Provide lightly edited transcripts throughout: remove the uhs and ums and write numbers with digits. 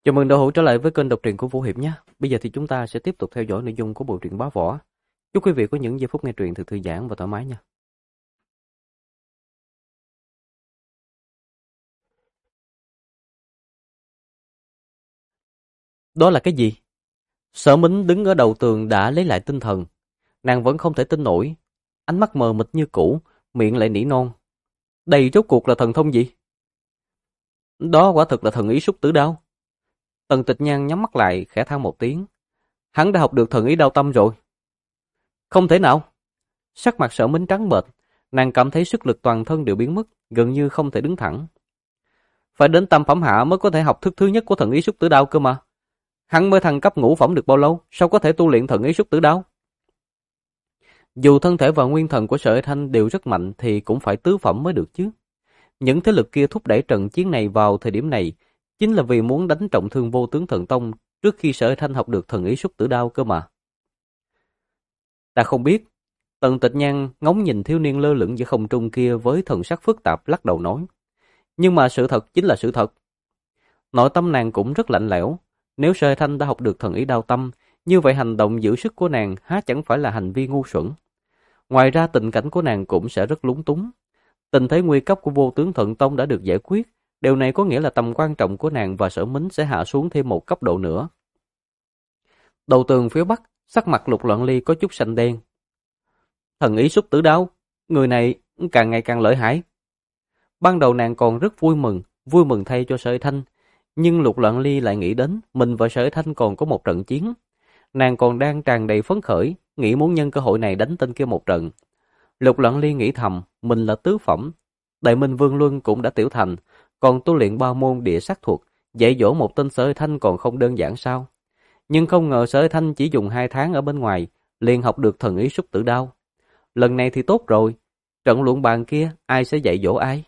Chào mừng đã hữu trở lại với kênh đọc truyện của Vũ Hiệp nhé. Bây giờ thì chúng ta sẽ tiếp tục theo dõi nội dung của bộ truyện Bá Võ. Chúc quý vị có những giây phút nghe truyện thật thư giãn và thoải mái nha. Đó là cái gì? Sở Mính đứng ở đầu tường đã lấy lại tinh thần. Nàng vẫn không thể tin nổi. Ánh mắt mờ mịt như cũ, miệng lại nỉ non. Đây rốt cuộc là thần thông gì? Đó quả thực là thần ý xúc tử đao. Tần Tịch Nhan nhắm mắt lại, khẽ than một tiếng. Hắn đã học được thần ý đao tâm rồi. Không thể nào. Sắc mặt Sở Mính trắng bệch, nàng cảm thấy sức lực toàn thân đều biến mất, gần như không thể đứng thẳng. Phải đến tam phẩm hạ mới có thể học thức thứ nhất của thần ý xúc tử đao cơ mà. Hắn mới thăng cấp ngũ phẩm được bao lâu, sao có thể tu luyện thần ý xúc tử đao? Dù thân thể và nguyên thần của Sở Thanh đều rất mạnh thì cũng phải tứ phẩm mới được chứ. Những thế lực kia thúc đẩy trận chiến này vào thời điểm này chính là vì muốn đánh trọng thương Vô Tướng Thần Tông trước khi Sở Thanh học được thần ý xúc tử đao cơ mà. Ta không biết. Tần Tịch Nhan ngóng nhìn thiếu niên lơ lửng giữa không trung kia với thần sắc phức tạp lắc đầu nói. Nhưng mà sự thật chính là sự thật. Nội tâm nàng cũng rất lạnh lẽo. Nếu Sở Thanh đã học được thần ý đao tâm, như vậy hành động giữ sức của nàng há chẳng phải là hành vi ngu xuẩn. Ngoài ra tình cảnh của nàng cũng sẽ rất lúng túng. Tình thế nguy cấp của Vô Tướng Thần Tông đã được giải quyết. Điều này có nghĩa là tầm quan trọng của nàng và Sở Mính sẽ hạ xuống thêm một cấp độ nữa. Đầu tường phía bắc, sắc mặt Lục Loạn Ly có chút xanh đen. Thần ý xúc tử đao, người này càng ngày càng lợi hại. Ban đầu nàng còn rất vui mừng thay cho Sở Thanh, nhưng Lục Loạn Ly lại nghĩ đến mình và Sở Thanh còn có một trận chiến. Nàng còn đang tràn đầy phấn khởi, nghĩ muốn nhân cơ hội này đánh tên kia một trận. Lục Loạn Ly nghĩ thầm, mình là tứ phẩm, Đại Minh Vương Luân cũng đã tiểu thành, còn tu luyện ba môn địa sát thuật, dạy dỗ một tên Sở Thanh còn không đơn giản sao? Nhưng không ngờ Sở Thanh chỉ dùng 2 tháng ở bên ngoài, liền học được thần ý xúc tử đao. Lần này thì tốt rồi, trận luận bàn kia ai sẽ dạy dỗ ai?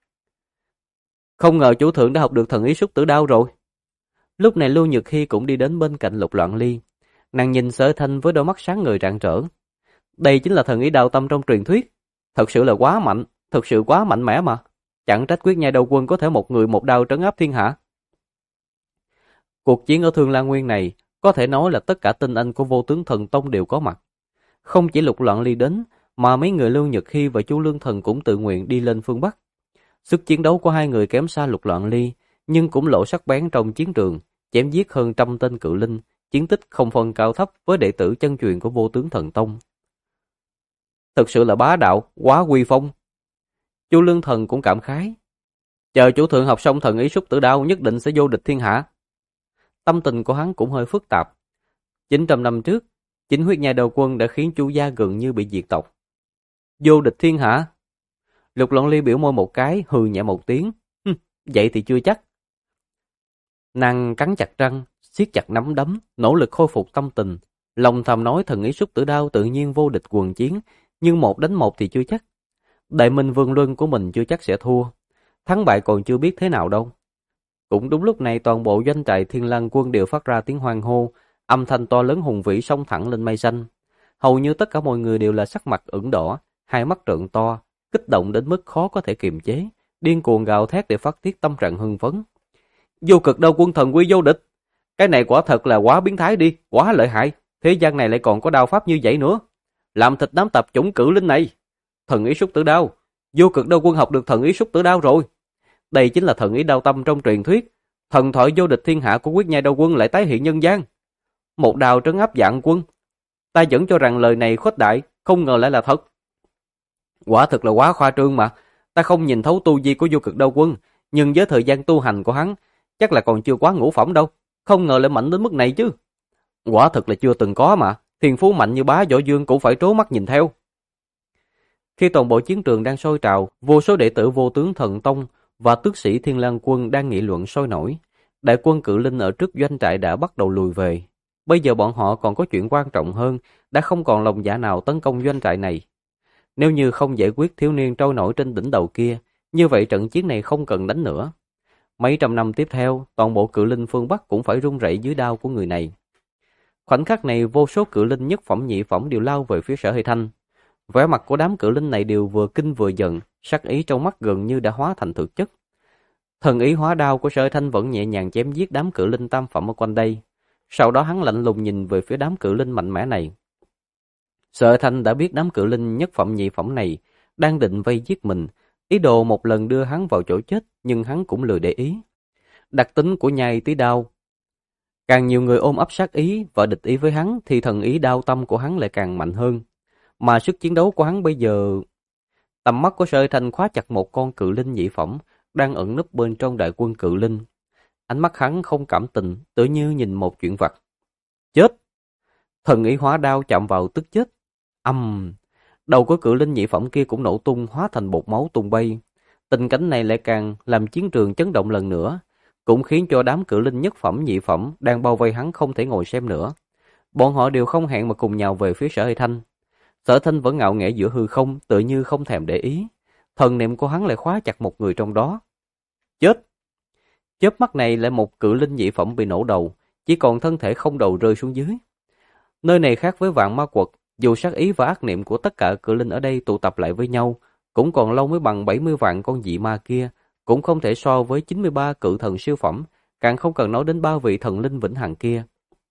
Không ngờ chủ thượng đã học được thần ý xúc tử đao rồi. Lúc này Lưu Nhược Hy cũng đi đến bên cạnh Lục Loạn Ly. Nàng nhìn Sở Thanh với đôi mắt sáng ngời rạng rỡ. Đây chính là thần ý đao tâm trong truyền thuyết. Thật sự là quá mạnh, thật sự quá mạnh mẽ mà. Chẳng trách Quyết Nhai Đầu Quân có thể một người một đao trấn áp thiên hạ. Cuộc chiến ở Thương Lan Nguyên này có thể nói là tất cả tinh anh của Vô Tướng Thần Tông đều có mặt. Không chỉ Lục Loạn Ly đến, mà mấy người Lưu Nhật Hy và Chu Lương Thần cũng tự nguyện đi lên phương Bắc. Sức chiến đấu của hai người kém xa Lục Loạn Ly, nhưng cũng lộ sắc bén trong chiến trường, chém giết hơn 100 tên cự linh, chiến tích không phân cao thấp với đệ tử chân truyền của Vô Tướng Thần Tông. Thực sự là bá đạo, quá uy phong. Chu Lương Thần cũng cảm khái. Chờ chủ thượng học xong thần ý xúc tử đao nhất định sẽ vô địch thiên hạ. Tâm tình của hắn cũng hơi phức tạp. 900 năm trước, chính huyết nhai đầu quân đã khiến Chu gia gần như bị diệt tộc. Vô địch thiên hạ? Lục Loạn Ly biểu môi một cái, hừ nhẹ một tiếng. Vậy thì chưa chắc. Nàng cắn chặt răng, siết chặt nắm đấm, nỗ lực khôi phục tâm tình. Lòng thầm nói thần ý xúc tử đao tự nhiên vô địch quần chiến, nhưng 1 đánh 1 thì chưa chắc. Đại Minh Vương Luân của mình chưa chắc sẽ thua. Thắng bại còn chưa biết thế nào đâu. Cũng đúng lúc này toàn bộ doanh trại Thiên Lang Quân đều phát ra tiếng hoan hô, âm thanh to lớn hùng vĩ xông thẳng lên mây xanh. Hầu như tất cả mọi người đều là sắc mặt ửng đỏ, hai mắt trợn to, kích động đến mức khó có thể kiềm chế, điên cuồng gào thét để phát tiết tâm trạng hưng phấn. Vô cực đao quân thần quy vô địch, cái này quả thật là quá biến thái đi, quá lợi hại, thế gian này lại còn có đao pháp như vậy nữa. Làm thịt đám tập chủng cử linh này. Thần ý xúc tử đao, vô cực đao quân học được thần ý xúc tử đao rồi. Đây chính là thần ý đao tâm trong truyền thuyết, thần thoại vô địch thiên hạ của Quyết Nhai Đao Quân lại tái hiện nhân gian. Một đao trấn áp vạn quân. Ta vẫn cho rằng lời này khuếch đại, không ngờ lại là thật. Quả thực là quá khoa trương mà. Ta không nhìn thấu tu vi của vô cực đao quân, nhưng với thời gian tu hành của hắn, chắc là còn chưa quá ngũ phẩm đâu. Không ngờ lại mạnh đến mức này chứ. Quả thực là chưa từng có mà. Thiên phú mạnh như bá Võ Dương cũng phải trố mắt nhìn theo. Khi toàn bộ chiến trường đang sôi trào, vô số đệ tử Vô Tướng Thần Tông và tước sĩ Thiên Lang Quân đang nghị luận sôi nổi. Đại quân cự linh ở trước doanh trại đã bắt đầu lùi về. Bây giờ bọn họ còn có chuyện quan trọng hơn, đã không còn lòng dạ nào tấn công doanh trại này. Nếu như không giải quyết thiếu niên trôi nổi trên đỉnh đầu kia, như vậy trận chiến này không cần đánh nữa. Mấy trăm năm tiếp theo, toàn bộ cự linh phương Bắc cũng phải run rẩy dưới đao của người này. Khoảnh khắc này, vô số cự linh nhất phẩm nhị phẩm đều lao về phía Sở Hy Thanh. Vẻ mặt của đám cự linh này đều vừa kinh vừa giận, sắc ý trong mắt gần như đã hóa thành thực chất. Thần ý hóa đao của Sở Thanh vẫn nhẹ nhàng chém giết đám cự linh tam phẩm ở quanh đây. Sau đó hắn lạnh lùng nhìn về phía đám cự linh mạnh mẽ này. Sở Thanh đã biết đám cự linh nhất phẩm nhị phẩm này đang định vây giết mình, ý đồ một lần đưa hắn vào chỗ chết, nhưng hắn cũng lười để ý. Đặc tính của nhai tí đao, càng nhiều người ôm ấp sát ý và địch ý với hắn thì thần ý đao tâm của hắn lại càng mạnh hơn. Mà sức chiến đấu của hắn bây giờ... Tầm mắt của Sở Thanh khóa chặt một con cự linh nhị phẩm đang ẩn núp bên trong đại quân cự linh. Ánh mắt hắn không cảm tình, tự như nhìn một chuyện vặt. Chết! Thần ý hóa đao chạm vào tức chết. Đầu của cự linh nhị phẩm kia cũng nổ tung, hóa thành bột máu tung bay. Tình cảnh này lại càng làm chiến trường chấn động lần nữa, cũng khiến cho đám cự linh nhất phẩm nhị phẩm đang bao vây hắn không thể ngồi xem nữa. Bọn họ đều không hẹn mà cùng nhào về phía Sở Thanh. Sở Thanh vẫn ngạo nghễ giữa hư không, tự như không thèm để ý. Thần niệm của hắn lại khóa chặt một người trong đó. Chết! Chớp mắt này lại một cự linh nhị phẩm bị nổ đầu, chỉ còn thân thể không đầu rơi xuống dưới. Nơi này khác với Vạn Ma Quật, dù sát ý và ác niệm của tất cả cự linh ở đây tụ tập lại với nhau, cũng còn lâu mới bằng 70 vạn con dị ma kia, cũng không thể so với 93 cự thần siêu phẩm, càng không cần nói đến 3 vị thần linh vĩnh hằng kia.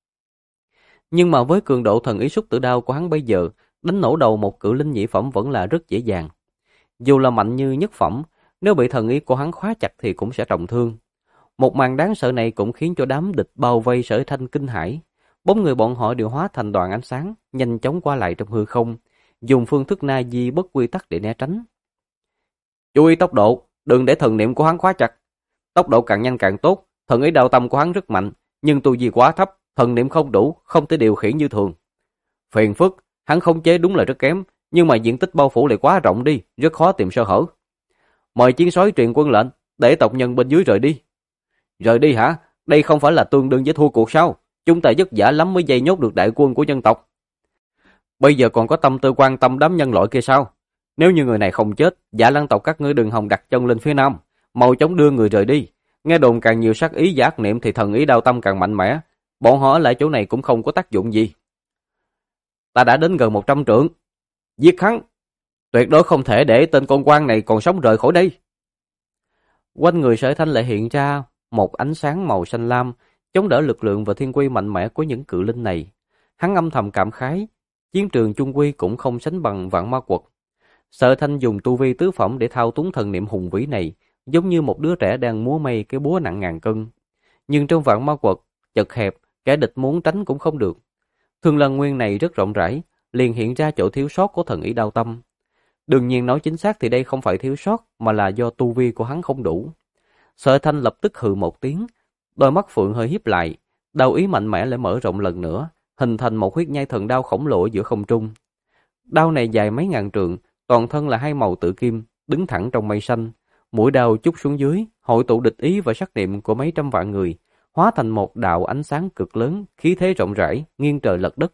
Nhưng mà với cường độ thần ý xúc tử đao của hắn bây giờ, đánh nổ đầu một cự linh nhị phẩm vẫn là rất dễ dàng. Dù là mạnh như nhất phẩm, nếu bị thần ý của hắn khóa chặt thì cũng sẽ trọng thương. Một màn đáng sợ này cũng khiến cho đám địch bao vây Sở Thanh kinh hãi. Bóng người bọn họ đều hóa thành đoàn ánh sáng, nhanh chóng qua lại trong hư không, dùng phương thức na di bất quy tắc để né tránh. Chú ý tốc độ, đừng để thần niệm của hắn khóa chặt. Tốc độ càng nhanh càng tốt, thần ý đạo tâm của hắn rất mạnh, nhưng tu vi quá thấp, thần niệm không đủ, không thể điều khiển như thường. Phiền phức, hắn khống chế đúng là rất kém, nhưng mà diện tích bao phủ lại quá rộng đi, rất khó tìm sơ hở. Mời chiến soái truyền quân lệnh, để tộc nhân bên dưới rời đi. Rời đi hả? Đây không phải là tương đương với thua cuộc sao? Chúng ta vất vả lắm mới dây nhốt được đại quân của dân tộc. Bây giờ còn có tâm tư quan tâm đám nhân loại kia sao? Nếu như người này không chết, Dạ Lăng tộc các ngươi đừng hòng đặt chân lên phía nam, mau chóng đưa người rời đi. Nghe đồn càng nhiều sát ý và ác niệm thì thần ý đao tâm càng mạnh mẽ. Bọn họ ở lại chỗ này cũng không có tác dụng gì. Ta đã đến gần 100 trượng. Giết hắn! Tuyệt đối không thể để tên con quan này còn sống rời khỏi đây. Quanh người Sở Thanh lại hiện ra một ánh sáng màu xanh lam, chống đỡ lực lượng và thiên quy mạnh mẽ của những cự linh này. Hắn âm thầm cảm khái, chiến trường chung quy cũng không sánh bằng Vạn Ma Quật. Sở Thanh dùng tu vi tứ phẩm để thao túng thần niệm hùng vĩ này, giống như một đứa trẻ đang múa may cái búa nặng ngàn cân. Nhưng trong Vạn Ma Quật, chật hẹp, kẻ địch muốn tránh cũng không được. Thương Lân Nguyên này rất rộng rãi, liền hiện ra chỗ thiếu sót của thần ý đao tâm. Đương nhiên nói chính xác thì đây không phải thiếu sót, mà là do tu vi của hắn không đủ. Sở Thanh lập tức hừ một tiếng, đôi mắt phượng hơi híp lại, đao ý mạnh mẽ lại mở rộng lần nữa, hình thành một huyết nhai thần đao khổng lồ giữa không trung. Đao này dài mấy ngàn trượng, toàn thân là hai màu tự kim, đứng thẳng trong mây xanh. Mũi đao chúc xuống dưới, hội tụ địch ý và sắc niệm của mấy trăm vạn người, hóa thành một đạo ánh sáng cực lớn, khí thế rộng rãi, nghiêng trời lật đất.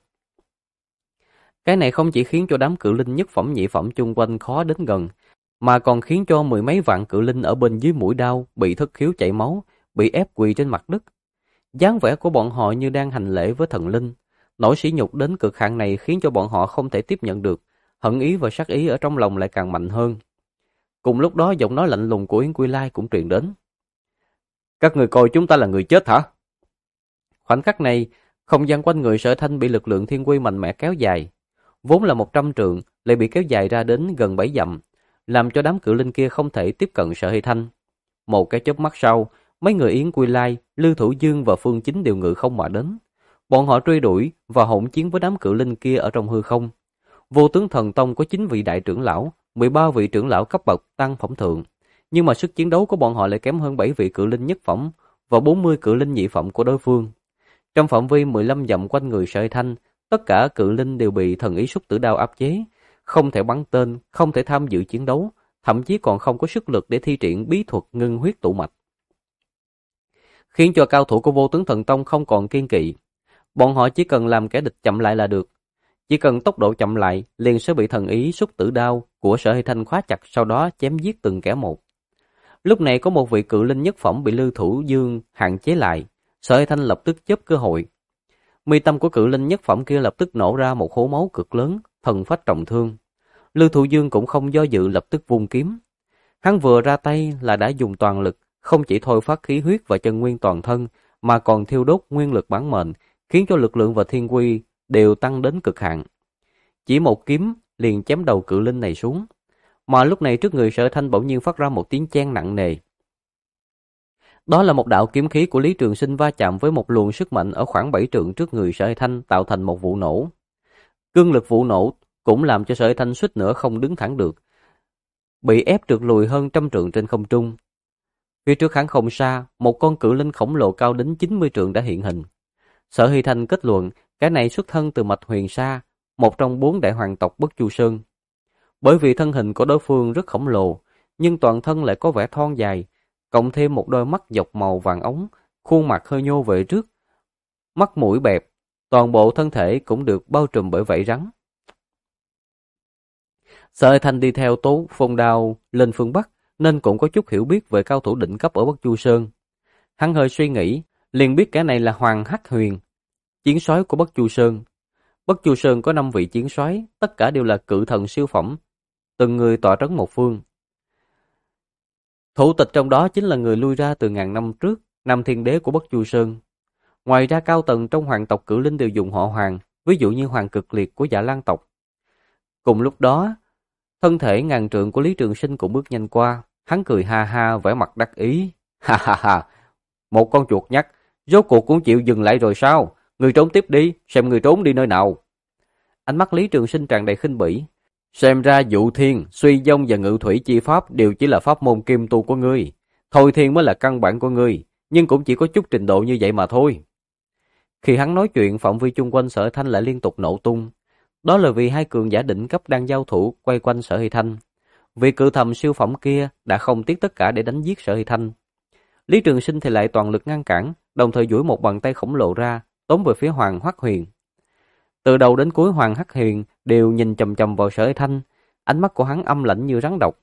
Cái này không chỉ khiến cho đám cự linh nhất phẩm nhị phẩm chung quanh khó đến gần, mà còn khiến cho mười mấy vạn cự linh ở bên dưới mũi đao bị thất khiếu chảy máu, bị ép quỳ trên mặt đất. Dáng vẻ của bọn họ như đang hành lễ với thần linh. Nỗi sỉ nhục đến cực hạn này khiến cho bọn họ không thể tiếp nhận được, hận ý và sát ý ở trong lòng lại càng mạnh hơn. Cùng lúc đó giọng nói lạnh lùng của Yến Quy Lai cũng truyền đến. Các người coi chúng ta là người chết hả? Khoảnh khắc này, không gian quanh người Sở Thanh bị lực lượng thiên quy mạnh mẽ kéo dài. Vốn là 100 trượng, lại bị kéo dài ra đến gần 7 dặm, làm cho đám cự linh kia không thể tiếp cận Sở Thanh. Một cái chớp mắt sau, mấy người Yến Quy Lai, Lưu Thủ Dương và Phương Chính đều ngự không mà đến. Bọn họ truy đuổi và hỗn chiến với đám cự linh kia ở trong hư không. Vô Tướng Thần Tông có 9 vị đại trưởng lão, 13 vị trưởng lão cấp bậc tăng phẩm thượng, nhưng mà sức chiến đấu của bọn họ lại kém hơn 7 vị cự linh nhất phẩm và 40 cự linh nhị phẩm của đối phương. Trong phạm vi 15 dặm quanh người Sở Thanh, tất cả cự linh đều bị thần ý xúc tử đao áp chế, không thể bắn tên, không thể tham dự chiến đấu, thậm chí còn không có sức lực để thi triển bí thuật ngưng huyết tụ mạch. Khiến cho cao thủ của Vô Tướng Thần Tông không còn kiên kỵ. Bọn họ chỉ cần làm kẻ địch chậm lại là được. Chỉ cần tốc độ chậm lại, liền sẽ bị thần ý xúc tử đao của Sở Thanh khóa chặt, sau đó chém giết từng kẻ một. Lúc này có một vị cự linh nhất phẩm bị Lưu Thủ Dương hạn chế lại, Sở Thanh lập tức chớp cơ hội. Mi tâm của cự linh nhất phẩm kia lập tức nổ ra một hố máu cực lớn, thần phách trọng thương. Lưu Thủ Dương cũng không do dự lập tức vung kiếm. Hắn vừa ra tay là đã dùng toàn lực, không chỉ thôi phát khí huyết và chân nguyên toàn thân, mà còn thiêu đốt nguyên lực bản mệnh, khiến cho lực lượng và thiên quy đều tăng đến cực hạn. Chỉ một kiếm liền chém đầu cự linh này xuống, mà lúc này trước người Sở Thanh bỗng nhiên phát ra một tiếng chen nặng nề. Đó là một đạo kiếm khí của Lý Trường Sinh va chạm với một luồng sức mạnh ở khoảng 7 trượng trước người Sở Thanh, tạo thành một vụ nổ. Cương lực vụ nổ cũng làm cho Sở Thanh suýt nữa không đứng thẳng được, bị ép trượt lùi hơn 100 trượng trên không trung. Phía trước hắn không xa, một con cự linh khổng lồ cao đến 90 trượng đã hiện hình. Sở Hy Thanh kết luận, cái này xuất thân từ mạch Huyền Sa, một trong 4 đại hoàng tộc Bất Chu Sơn. Bởi vì thân hình của đối phương rất khổng lồ, nhưng toàn thân lại có vẻ thon dài, cộng thêm một đôi mắt dọc màu vàng ống, khuôn mặt hơi nhô về trước, mắt mũi bẹp, toàn bộ thân thể cũng được bao trùm bởi vảy rắn. Sở Hy Thanh đi theo Tố Phong Đao lên phương Bắc, nên cũng có chút hiểu biết về cao thủ đỉnh cấp ở Bất Chu Sơn. Hắn hơi suy nghĩ, liền biết kẻ này là Hoàng Hắc Huyền, chiến soái của Bất Chu Sơn. Bất Chu Sơn có 5 vị chiến soái, tất cả đều là cự thần siêu phẩm, từng người tọa trấn một phương. Thủ tịch trong đó chính là người lui ra từ ngàn năm trước, Nam Thiên Đế của Bất Chu Sơn. Ngoài ra cao tầng trong hoàng tộc cự linh đều dùng họ Hoàng, ví dụ như Hoàng Cực Liệt của Dạ Lan tộc. Cùng lúc đó, thân thể ngàn trượng của Lý Trường Sinh cũng bước nhanh qua, hắn cười ha ha vẻ mặt đắc ý. Ha ha ha, một con chuột nhắt, rốt cuộc cũng chịu dừng lại rồi sao? Người trốn tiếp đi, xem người trốn đi nơi nào. Ánh mắt Lý Trường Sinh tràn đầy khinh bỉ. Xem ra dụ thiên, suy vong và ngự thủy chi pháp đều chỉ là pháp môn kim tu của ngươi. Thôi thiên mới là căn bản của ngươi, nhưng cũng chỉ có chút trình độ như vậy mà thôi. Khi hắn nói chuyện, phạm vi chung quanh Sở Thanh lại liên tục nổ tung. Đó là vì hai cường giả đỉnh cấp đang giao thủ quay quanh Sở Hy Thanh. Vì cự thầm siêu phẩm kia đã không tiếc tất cả để đánh giết Sở Hy Thanh. Lý Trường Sinh thì lại toàn lực ngăn cản, đồng thời duỗi một bàn tay khổng lồ ra, tóm về phía Hoàng Hắc Huyền. Từ đầu đến cuối Hoàng Hắc Huyền đều nhìn chằm chằm vào Sở Hy Thanh, ánh mắt của hắn âm lãnh như rắn độc.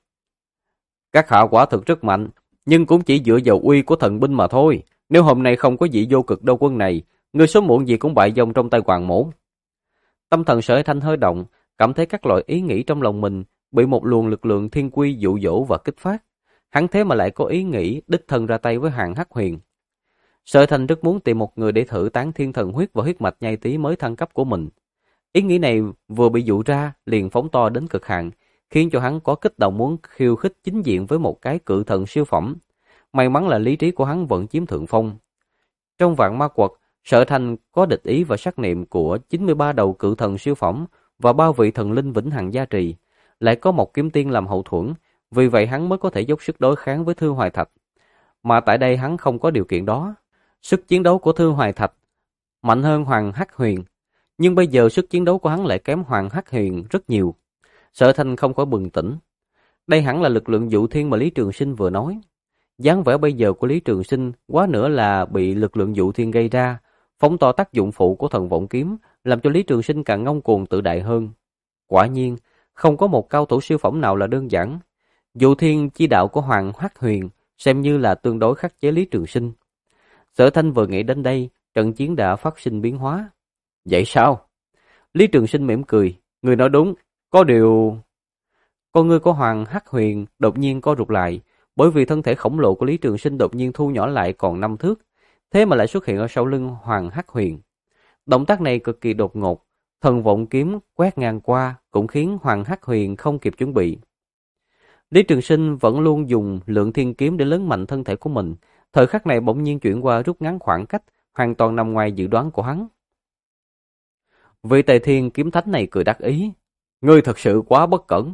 Các hạ quả thực rất mạnh, nhưng cũng chỉ dựa vào uy của thần binh mà thôi. Nếu hôm nay không có vị vô cực đô quân này, ngươi sớm muộn gì cũng bại vong trong tay Hoàng Mỗ. Tâm thần Sở Hy Thanh hơi động, cảm thấy các loại ý nghĩ trong lòng mình bị một luồng lực lượng thiên quy dụ dỗ và kích phát. Hắn thế mà lại có ý nghĩ đích thân ra tay với Hoàng Hắc Huyền. Sở Hy Thanh rất muốn tìm một người để thử tán thiên thần huyết và huyết mạch nhai tí mới thăng cấp của mình. Ý nghĩ này vừa bị dụ ra liền phóng to đến cực hạn, khiến cho hắn có kích động muốn khiêu khích chính diện với một cái cự thần siêu phẩm. May mắn là lý trí của hắn vẫn chiếm thượng phong. Trong vạn ma quật, Sở Thanh có địch ý và sát niệm của 93 đầu cự thần siêu phẩm và 3 vị thần linh vĩnh hằng gia trì, lại có một kiếm tiên làm hậu thuẫn, vì vậy hắn mới có thể dốc sức đối kháng với Thư Hoài Thạch. Mà tại đây hắn không có điều kiện đó. Sức chiến đấu của Thư Hoài Thạch mạnh hơn Hoàng Hắc Huyền, nhưng bây giờ sức chiến đấu của hắn lại kém Hoàng Hắc Huyền rất nhiều. Sở Thanh không khỏi bừng tỉnh. Đây hẳn là lực lượng dụ thiên mà Lý Trường Sinh vừa nói. Dáng vẻ bây giờ của Lý Trường Sinh quá nữa là bị lực lượng dụ thiên gây ra, phóng to tác dụng phụ của thần vọng kiếm, làm cho Lý Trường Sinh càng ngông cuồng tự đại hơn. Quả nhiên, không có một cao thủ siêu phẩm nào là đơn giản. Dụ thiên chi đạo của Hoàng Hắc Huyền xem như là tương đối khắc chế Lý Trường Sinh. Sở Thanh vừa nghĩ đến đây, trận chiến đã phát sinh biến hóa. Vậy sao? Lý Trường Sinh mỉm cười. Người nói đúng, có điều... Con ngươi của Hoàng Hắc Huyền đột nhiên co rụt lại, bởi vì thân thể khổng lồ của Lý Trường Sinh đột nhiên thu nhỏ lại còn 5 thước, thế mà lại xuất hiện ở sau lưng Hoàng Hắc Huyền. Động tác này cực kỳ đột ngột, thần vọng kiếm quét ngang qua cũng khiến Hoàng Hắc Huyền không kịp chuẩn bị. Lý Trường Sinh vẫn luôn dùng lượng thiên kiếm để lớn mạnh thân thể của mình, thời khắc này bỗng nhiên chuyển qua rút ngắn khoảng cách, hoàn toàn nằm ngoài dự đoán của hắn. Vị Tề Thiên kiếm thánh này cười đắc ý. Ngươi thật sự quá bất cẩn.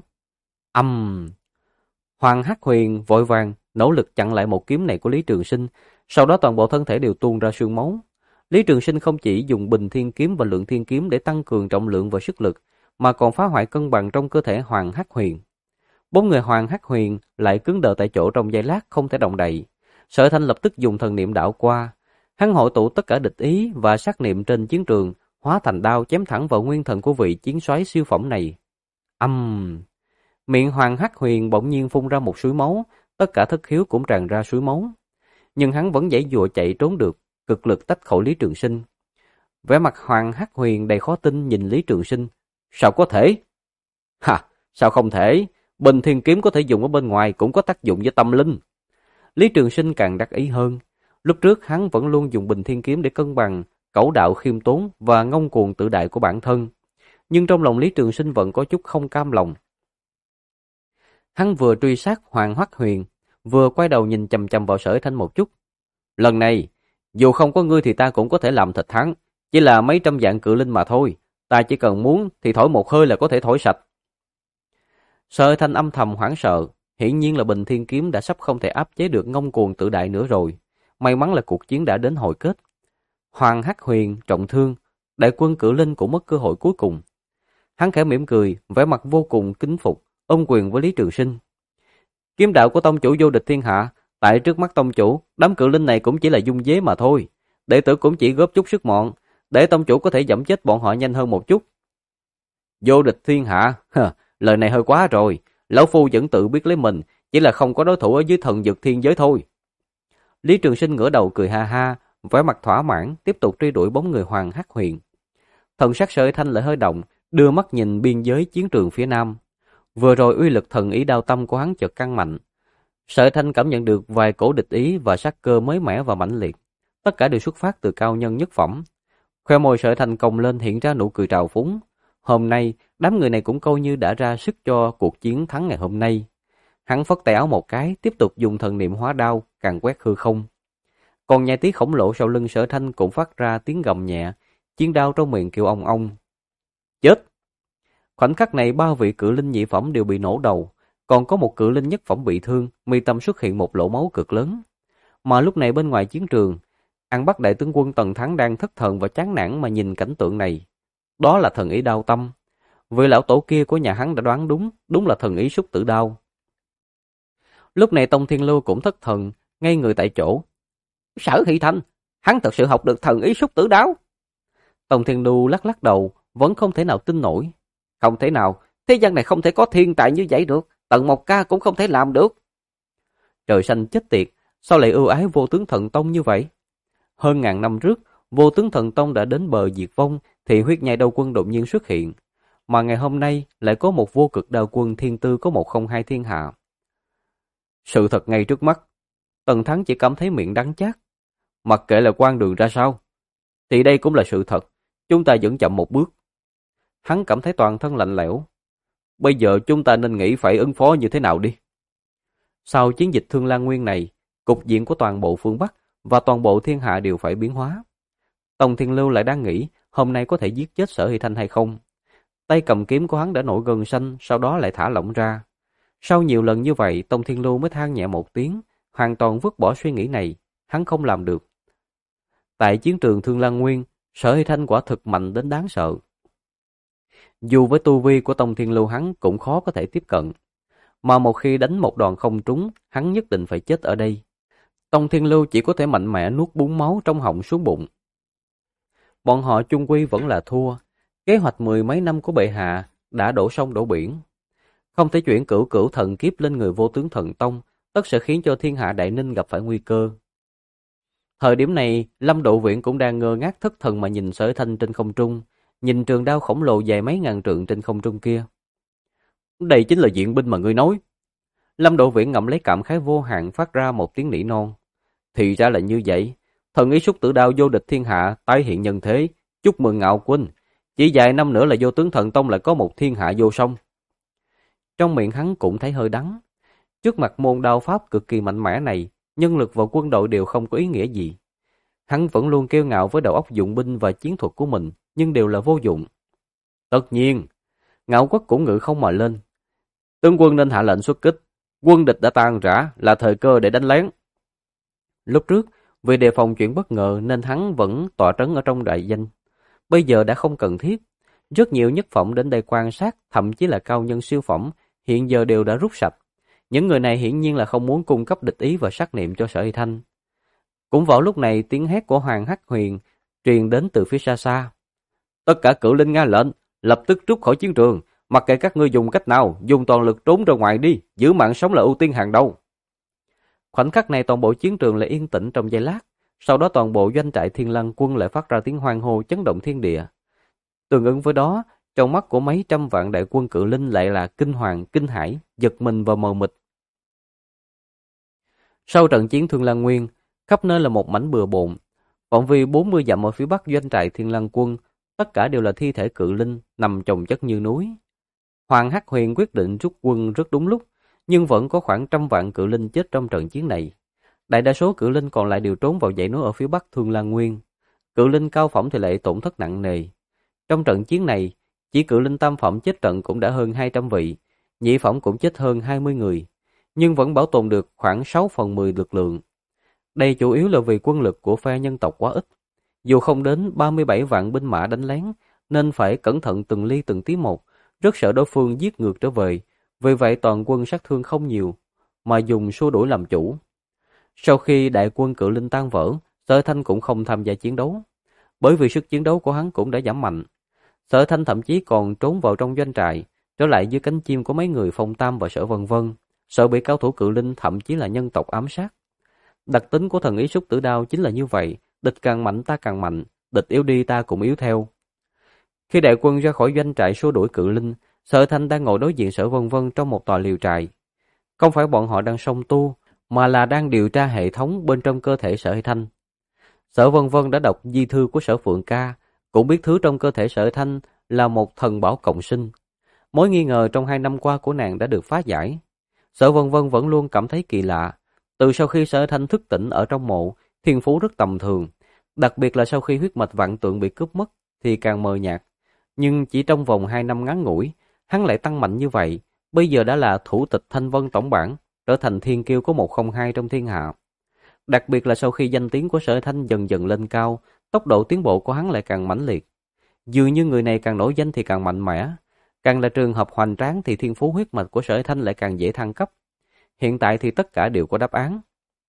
Hoàng Hắc Huyền vội vàng nỗ lực chặn lại một kiếm này của Lý Trường Sinh, sau đó toàn bộ thân thể đều tuôn ra sương máu. Lý Trường Sinh không chỉ dùng bình thiên kiếm và lượng thiên kiếm để tăng cường trọng lượng và sức lực, mà còn phá hoại cân bằng trong cơ thể Hoàng Hắc Huyền. 4 người Hoàng Hắc Huyền lại cứng đờ tại chỗ trong giây lát không thể động đậy. Sở Thanh lập tức dùng thần niệm đảo qua, hắn hội tụ tất cả địch ý và sát niệm trên chiến trường, hóa thành đao chém thẳng vào nguyên thần của vị chiến soái siêu phẩm này. Miệng Hoàng Hắc Huyền bỗng nhiên phun ra một suối máu, tất cả thất khiếu cũng tràn ra suối máu. Nhưng hắn vẫn giãy giụa chạy trốn được, cực lực tách khỏi Lý Trường Sinh. Vẻ mặt Hoàng Hắc Huyền đầy khó tin nhìn Lý Trường Sinh. Sao có thể? Sao không thể? Bình thiên kiếm có thể dùng ở bên ngoài cũng có tác dụng với tâm linh. Lý Trường Sinh càng đắc ý hơn. Lúc trước hắn vẫn luôn dùng Bình Thiên Kiếm để cân bằng cẩu đạo khiêm tốn và ngông cuồng tự đại của bản thân. Nhưng trong lòng Lý Trường Sinh vẫn có chút không cam lòng. Hắn vừa truy sát Hoàng Hoắc Huyền, vừa quay đầu nhìn chằm chằm vào Sở Thanh một chút. Lần này, dù không có ngươi thì ta cũng có thể làm thịt hắn, chỉ là mấy trăm vạn cự linh mà thôi, ta chỉ cần muốn thì thổi một hơi là có thể thổi sạch. Sở Thanh âm thầm hoảng sợ, hiển nhiên là Bình Thiên Kiếm đã sắp không thể áp chế được ngông cuồng tự đại nữa rồi. May mắn là cuộc chiến đã đến hồi kết. Hoàng Hắc Huyền trọng thương, đại quân cự linh cũng mất cơ hội cuối cùng. Hắn khẽ mỉm cười, vẻ mặt vô cùng kính phục, ôm quyền với Lý Trường Sinh. Kiếm đạo của tông chủ vô địch thiên hạ, tại trước mắt tông chủ, đám cự linh này cũng chỉ là dung dế mà thôi. Đệ tử cũng chỉ góp chút sức mọn, để tông chủ có thể giẫm chết bọn họ nhanh hơn một chút. Vô địch thiên hạ, lời này hơi quá rồi. Lão phu vẫn tự biết lấy mình, chỉ là không có đối thủ ở dưới thần dược thiên giới thôi. Lý Trường Sinh ngửa đầu cười ha ha, vẻ mặt thỏa mãn, tiếp tục truy đuổi bóng người Hoàng Hắc Huyền. Thần sắc Sở Thanh lại hơi động, đưa mắt nhìn biên giới chiến trường phía nam. Vừa rồi uy lực thần ý đao tâm của hắn chợt căng mạnh. Sở Thanh cảm nhận được vài cổ địch ý và sát cơ mới mẻ và mãnh liệt. Tất cả đều xuất phát từ cao nhân nhất phẩm. Khoe môi Sở Thanh cong lên hiện ra nụ cười trào phúng. Hôm nay, đám người này cũng coi như đã ra sức cho cuộc chiến thắng ngày hôm nay. Hắn phất tay áo một cái, tiếp tục dùng thần niệm hóa đao, càn quét hư không. Còn nhai tí khổng lồ sau lưng Sở Thanh cũng phát ra tiếng gầm nhẹ, chiến đao trong miệng kêu ong ong. Chết! Khoảnh khắc này ba vị cự linh nhị phẩm đều bị nổ đầu, còn có một cự linh nhất phẩm bị thương, mi tâm xuất hiện một lỗ máu cực lớn. Mà lúc này bên ngoài chiến trường, An Bắc đại tướng quân Tần Thắng đang thất thần và chán nản mà nhìn cảnh tượng này. Đó là thần ý đao tâm. Vị lão tổ kia của nhà hắn đã đoán đúng, đúng là thần ý xúc tử đao. Lúc này Tông Thiên Lưu cũng thất thần, ngay người tại chỗ. Sở Hỷ Thanh, hắn thật sự học được thần ý xúc tử đao. Tông Thiên Lưu lắc lắc đầu, vẫn không thể nào tin nổi. Không thể nào, thế gian này không thể có thiên tài như vậy được, Tần Mộc Ca cũng không thể làm được. Trời xanh chết tiệt, sao lại ưu ái Vô Tướng Thần Tông như vậy? Hơn ngàn năm trước, Vô Tướng Thần Tông đã đến bờ diệt vong, thì huyết nhai đao quân đột nhiên xuất hiện. Mà ngày hôm nay lại có một vô cực đao quân thiên tư có 102 thiên hạ. Sự thật ngay trước mắt, Tần Thắng chỉ cảm thấy miệng đắng chát. Mặc kệ là quan đường ra sao, thì đây cũng là sự thật, chúng ta vẫn chậm một bước. Hắn cảm thấy toàn thân lạnh lẽo. Bây giờ chúng ta nên nghĩ phải ứng phó như thế nào đi. Sau chiến dịch Thương Lan Nguyên này, cục diện của toàn bộ phương Bắc và toàn bộ thiên hạ đều phải biến hóa. Tông Thiên Lưu lại đang nghĩ hôm nay có thể giết chết Sở Hỷ Thanh hay không. Tay cầm kiếm của hắn đã nổi gân xanh, sau đó lại thả lỏng ra. Sau nhiều lần như vậy, Tông Thiên Lưu mới than nhẹ một tiếng, hoàn toàn vứt bỏ suy nghĩ này, hắn không làm được. Tại chiến trường Thương Lan Nguyên, Sở Hỷ Thanh quả thực mạnh đến đáng sợ. Dù với tu vi của Tông Thiên Lưu hắn cũng khó có thể tiếp cận. Mà một khi đánh một đòn không trúng, hắn nhất định phải chết ở đây. Tông Thiên Lưu chỉ có thể mạnh mẽ nuốt búng máu trong họng xuống bụng. Bọn họ chung quy vẫn là thua. Kế hoạch mười mấy năm của bệ hạ đã đổ sông đổ biển. Không thể chuyển cửu cửu thần kiếp lên người Vô Tướng Thần Tông, tất sẽ khiến cho thiên hạ đại ninh gặp phải nguy cơ. Thời điểm này, Lâm Độ Viễn cũng đang ngơ ngác thất thần mà nhìn Sở Thanh trên không trung, nhìn trường đao khổng lồ dài mấy ngàn trượng trên không trung kia. Đây chính là diện binh mà ngươi nói. Lâm Độ Viễn ngậm lấy cảm khái vô hạn phát ra một tiếng nỉ non. Thì ra là như vậy. Thần ý xúc tử đao vô địch thiên hạ tái hiện nhân thế. Chúc mừng Ngạo Huynh. Chỉ vài năm nữa là Vô Tướng Thần Tông lại có một thiên hạ vô song. Trong miệng hắn cũng thấy hơi đắng. Trước mặt môn đao pháp cực kỳ mạnh mẽ này, nhân lực và quân đội đều không có ý nghĩa gì. Hắn vẫn luôn kiêu ngạo với đầu óc dụng binh và chiến thuật của mình, nhưng đều là vô dụng. Tất nhiên, Ngạo Quốc cũng ngự không mà lên. Tướng quân nên hạ lệnh xuất kích. Quân địch đã tan rã, là thời cơ để đánh lén. Lúc trước, vì đề phòng chuyện bất ngờ nên hắn vẫn tọa trấn ở trong đại danh. Bây giờ đã không cần thiết. Rất nhiều nhất phẩm đến đây quan sát, thậm chí là cao nhân siêu phẩm, hiện giờ đều đã rút sạch. Những người này hiển nhiên là không muốn cung cấp địch ý và sát niệm cho Sở Hỷ Thanh. Cũng vào lúc này, tiếng hét của Hoàng Hắc Huyền truyền đến từ phía xa xa. Tất cả cửu linh nghe lệnh, lập tức rút khỏi chiến trường. Mặc kệ các ngươi dùng cách nào, dùng toàn lực trốn ra ngoài đi, giữ mạng sống là ưu tiên hàng đầu. Khoảnh khắc này toàn bộ chiến trường lại yên tĩnh trong giây lát, sau đó toàn bộ doanh trại Thiên Lăng quân lại phát ra tiếng hoan hô chấn động thiên địa. Tương ứng với đó, trong mắt của mấy trăm vạn đại quân cự linh lại là kinh hoàng, kinh hãi, giật mình và mờ mịt. Sau trận chiến Thương Lan Nguyên, khắp nơi là một mảnh bừa bộn. Phạm vi 40 dặm ở phía bắc doanh trại Thiên Lang quân, tất cả đều là thi thể cự linh nằm chồng chất như núi. Hoàng Hắc Huyền quyết định rút quân rất đúng lúc, nhưng vẫn có khoảng 100 vạn cự linh chết trong trận chiến này. Đại đa số cự linh còn lại đều trốn vào dãy núi ở phía bắc Thương Lan Nguyên. Cự linh cao phẩm thì lại tổn thất nặng nề. Trong trận chiến này, chỉ cự linh tam phẩm chết trận cũng đã hơn 200 vị, nhị phẩm cũng chết hơn 20 người, nhưng vẫn bảo tồn được khoảng 6/10 lực lượng. Đây chủ yếu là vì quân lực của phe nhân tộc quá ít. Dù không đến 37 vạn binh mã đánh lén, nên phải cẩn thận từng ly từng tí một, rất sợ đối phương giết ngược trở về. Vì vậy toàn quân sát thương không nhiều, mà dùng xua đuổi làm chủ. Sau khi đại quân cự linh tan vỡ, Sở Thanh cũng không tham gia chiến đấu, bởi vì sức chiến đấu của hắn cũng đã giảm mạnh. Sở Thanh thậm chí còn trốn vào trong doanh trại, trở lại dưới cánh chim của mấy người Phong Tam và Sở Vân Vân, sợ bị cao thủ cự linh thậm chí là nhân tộc ám sát. Đặc tính của thần ý xúc tử đao chính là như vậy, địch càng mạnh ta càng mạnh, địch yếu đi ta cũng yếu theo. Khi đại quân ra khỏi doanh trại xua đuổi cự linh, Sở Thanh đang ngồi đối diện Sở Vân Vân trong một tòa liều trại. Không phải bọn họ đang song tu, mà là đang điều tra hệ thống bên trong cơ thể Sở Thanh. Sở Vân Vân đã đọc di thư của Sở Phượng Ca, cũng biết thứ trong cơ thể Sở Thanh là một thần bảo cộng sinh. Mối nghi ngờ trong 2 năm qua của nàng đã được phá giải. Sở Vân Vân vẫn luôn cảm thấy kỳ lạ. Từ sau khi Sở Thanh thức tỉnh ở trong mộ, thiên phú rất tầm thường. Đặc biệt là sau khi huyết mạch vạn tượng bị cướp mất thì càng mờ nhạt. Nhưng chỉ trong vòng 2 năm ngắn ngủi, hắn lại tăng mạnh như vậy. Bây giờ đã là thủ tịch Thanh Vân tổng bảng, trở thành thiên kiêu có 102 trong thiên hạ. Đặc biệt là sau khi danh tiếng của Sở Thanh dần dần lên cao, tốc độ tiến bộ của hắn lại càng mãnh liệt. Dường như người này càng nổi danh thì càng mạnh mẽ, càng là trường hợp hoành tráng thì thiên phú huyết mạch của Sở Thanh lại càng dễ thăng cấp. Hiện tại thì tất cả đều có đáp án.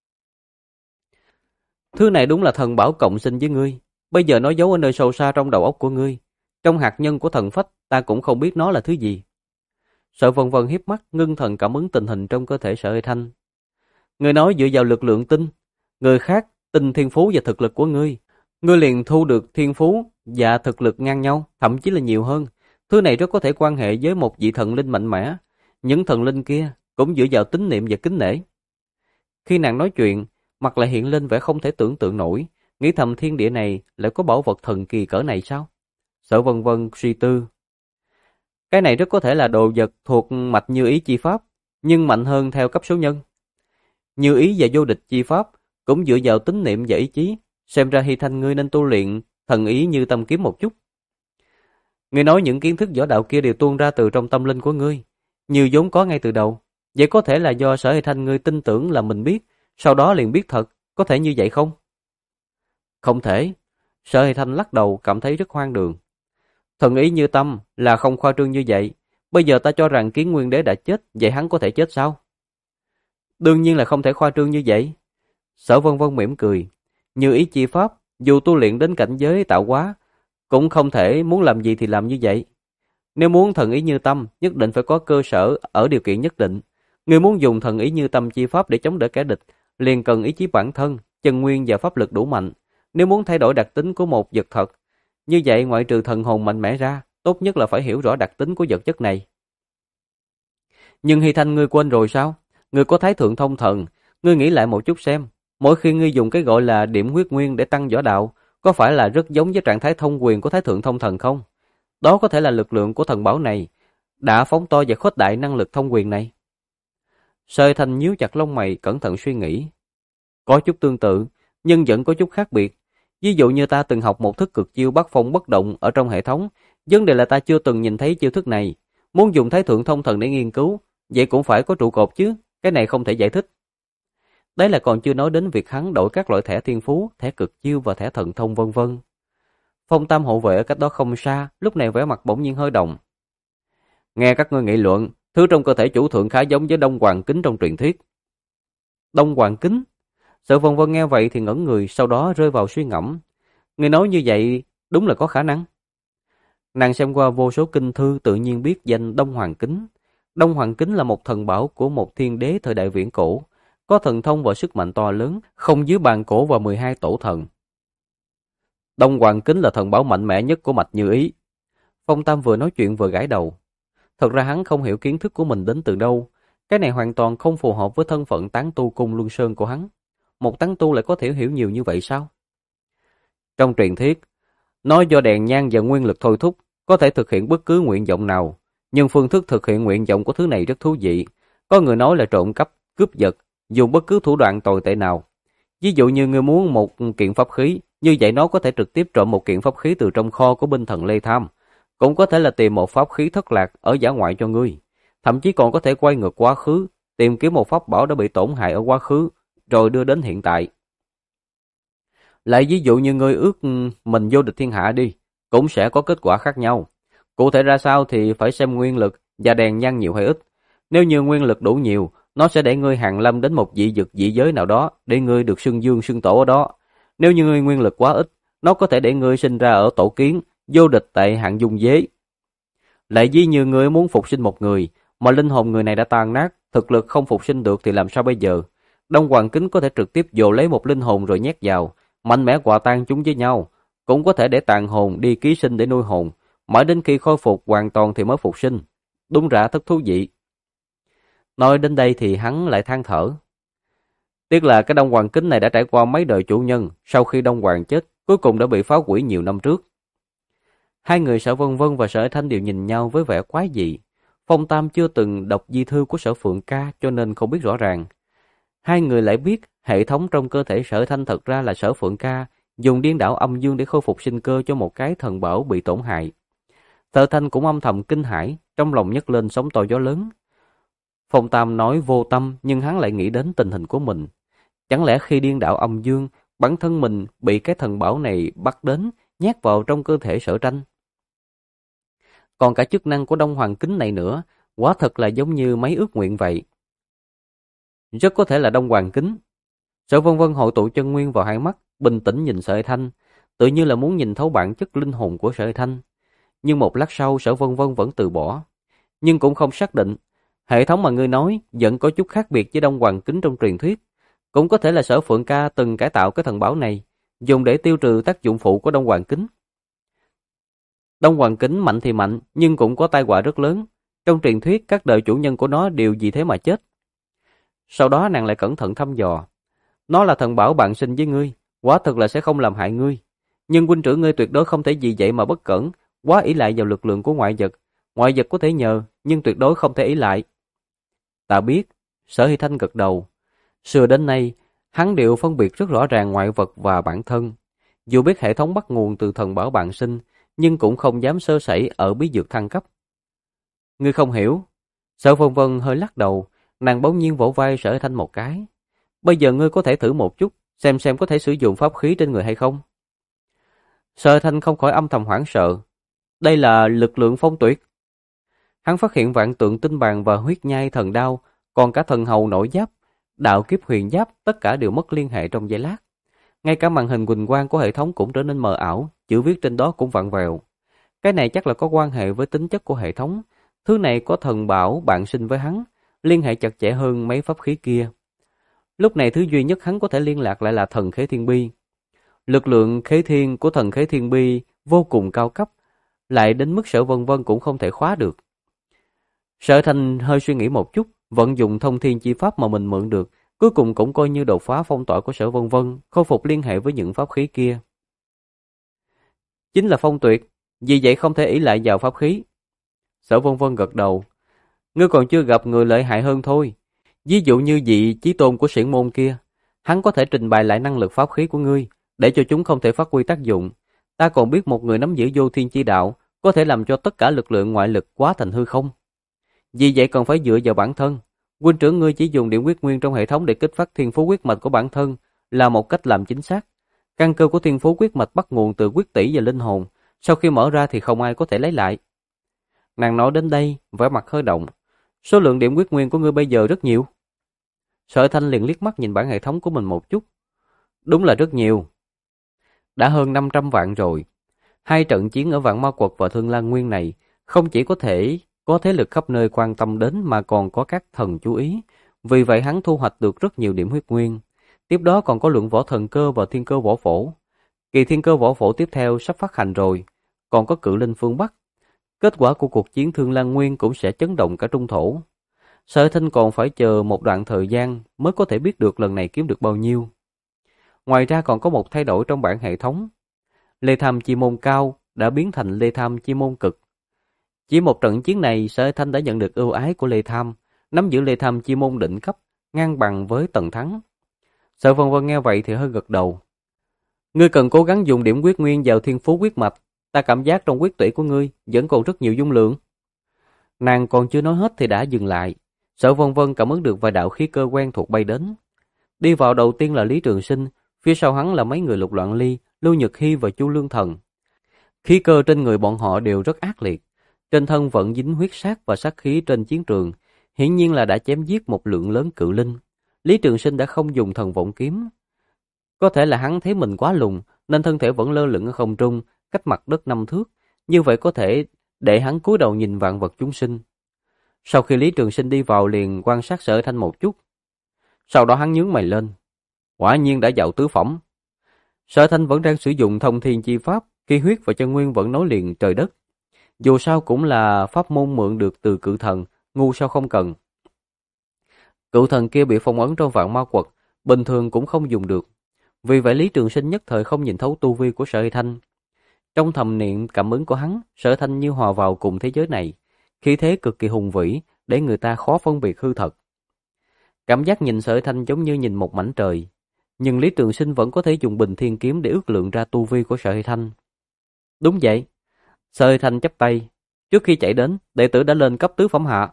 Thứ này đúng là thần bảo cộng sinh với ngươi, bây giờ nó giấu ở nơi sâu xa trong đầu óc của ngươi. Trong hạt nhân của thần phách, ta cũng không biết nó là thứ gì. Sở Vân Vân hiếp mắt, ngưng thần cảm ứng tình hình trong cơ thể Sở Thanh. Ngươi nói dựa vào lực lượng tinh, người khác tin thiên phú và thực lực của ngươi, ngươi liền thu được thiên phú và thực lực ngang nhau, thậm chí là nhiều hơn. Thứ này rất có thể quan hệ với một vị thần linh mạnh mẽ. Những thần linh kia cũng dựa vào tín niệm và kính nể. Khi nàng nói chuyện, mặt lại hiện lên vẻ không thể tưởng tượng nổi, nghĩ thầm thiên địa này lại có bảo vật thần kỳ cỡ này sao? Sở Vân Vân suy tư. Cái này rất có thể là đồ vật thuộc mạch Như Ý chi pháp, nhưng mạnh hơn theo cấp số nhân. Như Ý và vô địch chi pháp cũng dựa vào tín niệm và ý chí, xem ra Hy Thanh ngươi nên tu luyện thần ý như tâm kiếm một chút. Ngươi nói những kiến thức võ đạo kia đều tuôn ra từ trong tâm linh của ngươi, như vốn có ngay từ đầu. Vậy có thể là do Sở Hy Thanh ngươi tin tưởng là mình biết, sau đó liền biết thật, có thể như vậy không? Không thể. Sở Hy Thanh lắc đầu, cảm thấy rất hoang đường. Thần ý như tâm là không khoa trương như vậy. Bây giờ ta cho rằng Kiến Nguyên Đế đã chết, vậy hắn có thể chết sao? Đương nhiên là không thể khoa trương như vậy. Sở Vân Vân mỉm cười. Như ý chi pháp, dù tu luyện đến cảnh giới tạo hóa, cũng không thể muốn làm gì thì làm như vậy. Nếu muốn thần ý như tâm, nhất định phải có cơ sở ở điều kiện nhất định. Người muốn dùng thần ý như tâm chi pháp để chống đỡ kẻ địch, liền cần ý chí bản thân, chân nguyên và pháp lực đủ mạnh. Nếu muốn thay đổi đặc tính của một vật thật, như vậy ngoại trừ thần hồn mạnh mẽ ra, tốt nhất là phải hiểu rõ đặc tính của vật chất này. Nhưng Hy Thanh ngươi quên rồi sao? Ngươi có thái thượng thông thần, ngươi nghĩ lại một chút xem. Mỗi khi ngươi dùng cái gọi là điểm huyết nguyên để tăng võ đạo, có phải là rất giống với trạng thái thông quyền của thái thượng thông thần không? Đó có thể là lực lượng của thần bảo này, đã phóng to và khuếch đại năng lực thông quyền này. Sở Thanh nhíu chặt lông mày, cẩn thận suy nghĩ. Có chút tương tự, nhưng vẫn có chút khác biệt. Ví dụ như ta từng học một thức cực chiêu Bắc Phong bất động ở trong hệ thống, vấn đề là ta chưa từng nhìn thấy chiêu thức này. Muốn dùng thái thượng thông thần để nghiên cứu, vậy cũng phải có trụ cột chứ, cái này không thể giải thích. Đấy là còn chưa nói đến việc hắn đổi các loại thẻ thiên phú, thẻ cực chiêu và thẻ thần thông vân vân. Phong Tam hộ vệ ở cách đó không xa, lúc này vẻ mặt bỗng nhiên hơi động. Nghe các ngươi nghị luận, thứ trong cơ thể chủ thượng khá giống với Đông Hoàng Kính trong truyền thuyết. Đông Hoàng Kính? Sở Vân Vân nghe vậy thì ngẩn người, sau đó rơi vào suy ngẫm. Người nói như vậy đúng là có khả năng. Nàng xem qua vô số kinh thư tự nhiên biết danh Đông Hoàng Kính. Đông Hoàng Kính là một thần bảo của một thiên đế thời đại viễn cổ, có thần thông và sức mạnh to lớn, không dưới bàn cổ và 12 tổ thần. Đông Hoàng Kính là thần bảo mạnh mẽ nhất của mạch Như Ý. Phong Tam vừa nói chuyện vừa gãi đầu. Thật ra hắn không hiểu kiến thức của mình đến từ đâu. Cái này hoàn toàn không phù hợp với thân phận tán tu Cung Luân Sơn của hắn. Một tán tu lại có thể hiểu nhiều như vậy sao? Trong truyền thuyết, nói do đèn nhang và nguyên lực thôi thúc, có thể thực hiện bất cứ nguyện vọng nào. Nhưng phương thức thực hiện nguyện vọng của thứ này rất thú vị. Có người nói là trộm cắp, cướp giật, dùng bất cứ thủ đoạn tồi tệ nào. Ví dụ như người muốn một kiện pháp khí, như vậy nó có thể trực tiếp trộm một kiện pháp khí từ trong kho của binh thần Lê Tham. Cũng có thể là tìm một pháp khí thất lạc ở dã ngoại cho ngươi. Thậm chí còn có thể quay ngược quá khứ, tìm kiếm một pháp bảo đã bị tổn hại ở quá khứ, rồi đưa đến hiện tại. Lại ví dụ như ngươi ước mình vô địch thiên hạ đi, cũng sẽ có kết quả khác nhau. Cụ thể ra sao thì phải xem nguyên lực và đèn nhang nhiều hay ít. Nếu như nguyên lực đủ nhiều, nó sẽ để ngươi hàng lâm đến một dị vực dị giới nào đó, để ngươi được xưng dương xưng tổ ở đó. Nếu như ngươi nguyên lực quá ít, nó có thể để ngươi sinh ra ở tổ kiến, vô địch tại hạng dung giới. Lại ví như ngươi muốn phục sinh một người, mà linh hồn người này đã tan nát, thực lực không phục sinh được thì làm sao bây giờ? Đông Hoàng Kính có thể trực tiếp dồ lấy một linh hồn rồi nhét vào, mạnh mẽ hòa tan chúng với nhau. Cũng có thể để tàn hồn đi ký sinh để nuôi hồn, mãi đến khi khôi phục hoàn toàn thì mới phục sinh. Đúng ra thật thú vị. Nói đến đây thì hắn lại than thở. Tiếc là cái Đông Hoàng Kính này đã trải qua mấy đời chủ nhân, sau khi Đông Hoàng chết, cuối cùng đã bị phá hủy nhiều năm trước. Hai người Sở Vân Vân và Sở Thanh đều nhìn nhau với vẻ quái dị. Phong Tam chưa từng đọc di thư của Sở Phượng Ca cho nên không biết rõ ràng. Hai người lại biết hệ thống trong cơ thể Sở Thanh thật ra là Sở Phượng Ca dùng điên đảo âm dương để khôi phục sinh cơ cho một cái thần bảo bị tổn hại. Sở Thanh cũng âm thầm kinh hãi, trong lòng nhấc lên sóng to gió lớn. Phong Tam nói vô tâm nhưng hắn lại nghĩ đến tình hình của mình. Chẳng lẽ khi điên đảo âm dương, bản thân mình bị cái thần bảo này bắt đến, nhét vào trong cơ thể Sở Tranh? Còn cả chức năng của Đông Hoàng Kính này nữa, quả thật là giống như mấy ước nguyện vậy. Rất có thể là Đông Hoàng Kính. Sở Vân Vân hội tụ chân nguyên vào hai mắt, bình tĩnh nhìn Sở Thanh, tự như là muốn nhìn thấu bản chất linh hồn của Sở Thanh. Nhưng một lát sau Sở Vân Vân vẫn từ bỏ, nhưng cũng không xác định. Hệ thống mà ngươi nói vẫn có chút khác biệt với Đông Hoàng Kính trong truyền thuyết. Cũng có thể là Sở Phượng Ca từng cải tạo cái thần bảo này, dùng để tiêu trừ tác dụng phụ của Đông Hoàng Kính. Đông Hoàng Kính mạnh thì mạnh, nhưng cũng có tai họa rất lớn. Trong truyền thuyết, các đời chủ nhân của nó đều vì thế mà chết. Sau đó nàng lại cẩn thận thăm dò. Nó là thần bảo bạn sinh với ngươi, quả thực là sẽ không làm hại ngươi. Nhưng huynh trưởng ngươi tuyệt đối không thể vì vậy mà bất cẩn, quá ỷ lại vào lực lượng của ngoại vật. Ngoại vật có thể nhờ, nhưng tuyệt đối không thể ỷ lại. Ta biết, Sở Hy Thanh gật đầu. Xưa đến nay, hắn đều phân biệt rất rõ ràng ngoại vật và bản thân. Dù biết hệ thống bắt nguồn từ thần bảo bạn sinh, nhưng cũng không dám sơ sẩy ở bí dược thăng cấp. Ngươi không hiểu. Sở Vân Vân hơi lắc đầu, nàng bỗng nhiên vỗ vai Sở Hy Thanh một cái. Bây giờ ngươi có thể thử một chút, xem có thể sử dụng pháp khí trên người hay không. Sở Hy Thanh không khỏi âm thầm hoảng sợ. Đây là lực lượng phong tuyệt. Hắn phát hiện vạn tượng tinh bàn và huyết nhai thần đao, còn cả thần hầu nổi giáp, đạo kiếp huyền giáp, tất cả đều mất liên hệ trong giây lát. Ngay cả màn hình huỳnh quang của hệ thống cũng trở nên mờ ảo, chữ viết trên đó cũng vặn vẹo. Cái này chắc là có quan hệ với tính chất của hệ thống. Thứ này có thần bảo bạn sinh với hắn, liên hệ chặt chẽ hơn mấy pháp khí kia. Lúc này thứ duy nhất hắn có thể liên lạc lại là thần Khế Thiên Bi. Lực lượng khế thiên của thần Khế Thiên Bi vô cùng cao cấp, lại đến mức Sở Vân Vân cũng không thể khóa được. Sở Thanh hơi suy nghĩ một chút, vận dụng thông thiên chi pháp mà mình mượn được, cuối cùng cũng coi như đột phá phong tỏa của Sở Vân Vân, khôi phục liên hệ với những pháp khí kia. Chính là phong tuyệt, vì vậy không thể ỷ lại vào pháp khí. Sở Vân Vân gật đầu. Ngươi còn chưa gặp người lợi hại hơn thôi. Ví dụ như vị chí tôn của xiển môn kia, hắn có thể trình bày lại năng lực pháp khí của ngươi, để cho chúng không thể phát huy tác dụng. Ta còn biết một người nắm giữ vô thiên chi đạo, có thể làm cho tất cả lực lượng ngoại lực hóa thành hư không. Vì vậy còn phải dựa vào bản thân. Huynh trưởng ngươi chỉ dùng điểm huyết nguyên trong hệ thống để kích phát thiên phú huyết mạch của bản thân là một cách làm chính xác. Căn cơ của thiên phú huyết mạch bắt nguồn từ huyết tỷ và linh hồn, sau khi mở ra thì không ai có thể lấy lại. Nàng nói đến đây, vẻ mặt hơi động. Số lượng điểm huyết nguyên của ngươi bây giờ rất nhiều. Sở Thanh liền liếc mắt nhìn bản hệ thống của mình một chút. Đúng là rất nhiều. Đã hơn 500 vạn rồi. Hai trận chiến ở Vạn Ma Quật và Thương Lan Nguyên này không chỉ có thể có thế lực khắp nơi quan tâm đến mà còn có các thần chú ý. Vì vậy hắn thu hoạch được rất nhiều điểm huyết nguyên. Tiếp đó còn có lượng võ thần cơ và thiên cơ võ phổ. Kỳ thiên cơ võ phổ tiếp theo sắp phát hành rồi. Còn có cự linh phương Bắc. Kết quả của cuộc chiến Thương Lan Nguyên cũng sẽ chấn động cả trung thổ. Sở Thanh còn phải chờ một đoạn thời gian mới có thể biết được lần này kiếm được bao nhiêu. Ngoài ra còn có một thay đổi trong bảng hệ thống. Lê Tham Chi Môn Cao đã biến thành Lê Tham Chi Môn Cực. Chỉ một trận chiến này, Sở Thanh đã nhận được ưu ái của Lê Tham, nắm giữ Lê Tham Chi Môn đỉnh cấp, ngang bằng với Tần Thắng. Sở Vân Vân nghe vậy thì hơi gật đầu. Ngươi cần cố gắng dùng điểm quyết nguyên vào thiên phú quyết mạch, ta cảm giác trong quyết tủy của ngươi vẫn còn rất nhiều dung lượng. Nàng còn chưa nói hết thì đã dừng lại. Sở Vân Vân cảm ứng được vài đạo khí cơ quen thuộc bay đến. Đi vào đầu tiên là Lý Trường Sinh, phía sau hắn là mấy người Lục Loạn Ly, Lưu Nhật Hy và Chu Lương Thần. Khí cơ trên người bọn họ đều rất ác liệt, trên thân vẫn dính huyết sát và sát khí trên chiến trường, hiển nhiên là đã chém giết một lượng lớn cự linh. Lý Trường Sinh đã không dùng thần vọng kiếm. Có thể là hắn thấy mình quá lùn nên thân thể vẫn lơ lửng ở không trung, cách mặt đất 5 thước, như vậy có thể để hắn cúi đầu nhìn vạn vật chúng sinh. Sau khi Lý Trường Sinh đi vào liền quan sát Sở Thanh một chút. Sau đó hắn nhướng mày lên. Quả nhiên đã vào tứ phẩm. Sở Thanh vẫn đang sử dụng thông thiên chi pháp, khí huyết và chân nguyên vẫn nối liền trời đất. Dù sao cũng là pháp môn mượn được từ cự thần, ngu sao không cần. Cự thần kia bị phong ấn trong vạn ma quật, bình thường cũng không dùng được. Vì vậy Lý Trường Sinh nhất thời không nhìn thấu tu vi của Sở Thanh. Trong thầm niệm cảm ứng của hắn, Sở Thanh như hòa vào cùng thế giới này, khí thế cực kỳ hùng vĩ, để người ta khó phân biệt hư thật. Cảm giác nhìn Sở Thanh giống như nhìn một mảnh trời, nhưng Lý Trường Sinh vẫn có thể dùng Bình Thiên kiếm để ước lượng ra tu vi của Sở Thanh. Đúng vậy. Sở Thanh chắp tay, trước khi chạy đến, đệ tử đã lên cấp tứ phẩm hạ.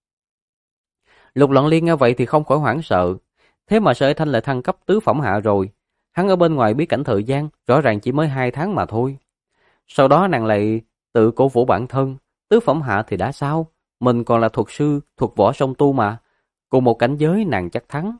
Lục Loạn Liên nghe vậy thì không khỏi hoảng sợ, thế mà Sở Thanh lại thăng cấp tứ phẩm hạ rồi. Hắn ở bên ngoài bí cảnh thời gian, rõ ràng chỉ mới 2 tháng mà thôi. Sau đó nàng lại tự cổ vũ bản thân, tứ phẩm hạ thì đã sao, mình còn là thuật sư, thuật võ song tu mà, cùng một cảnh giới nàng chắc thắng.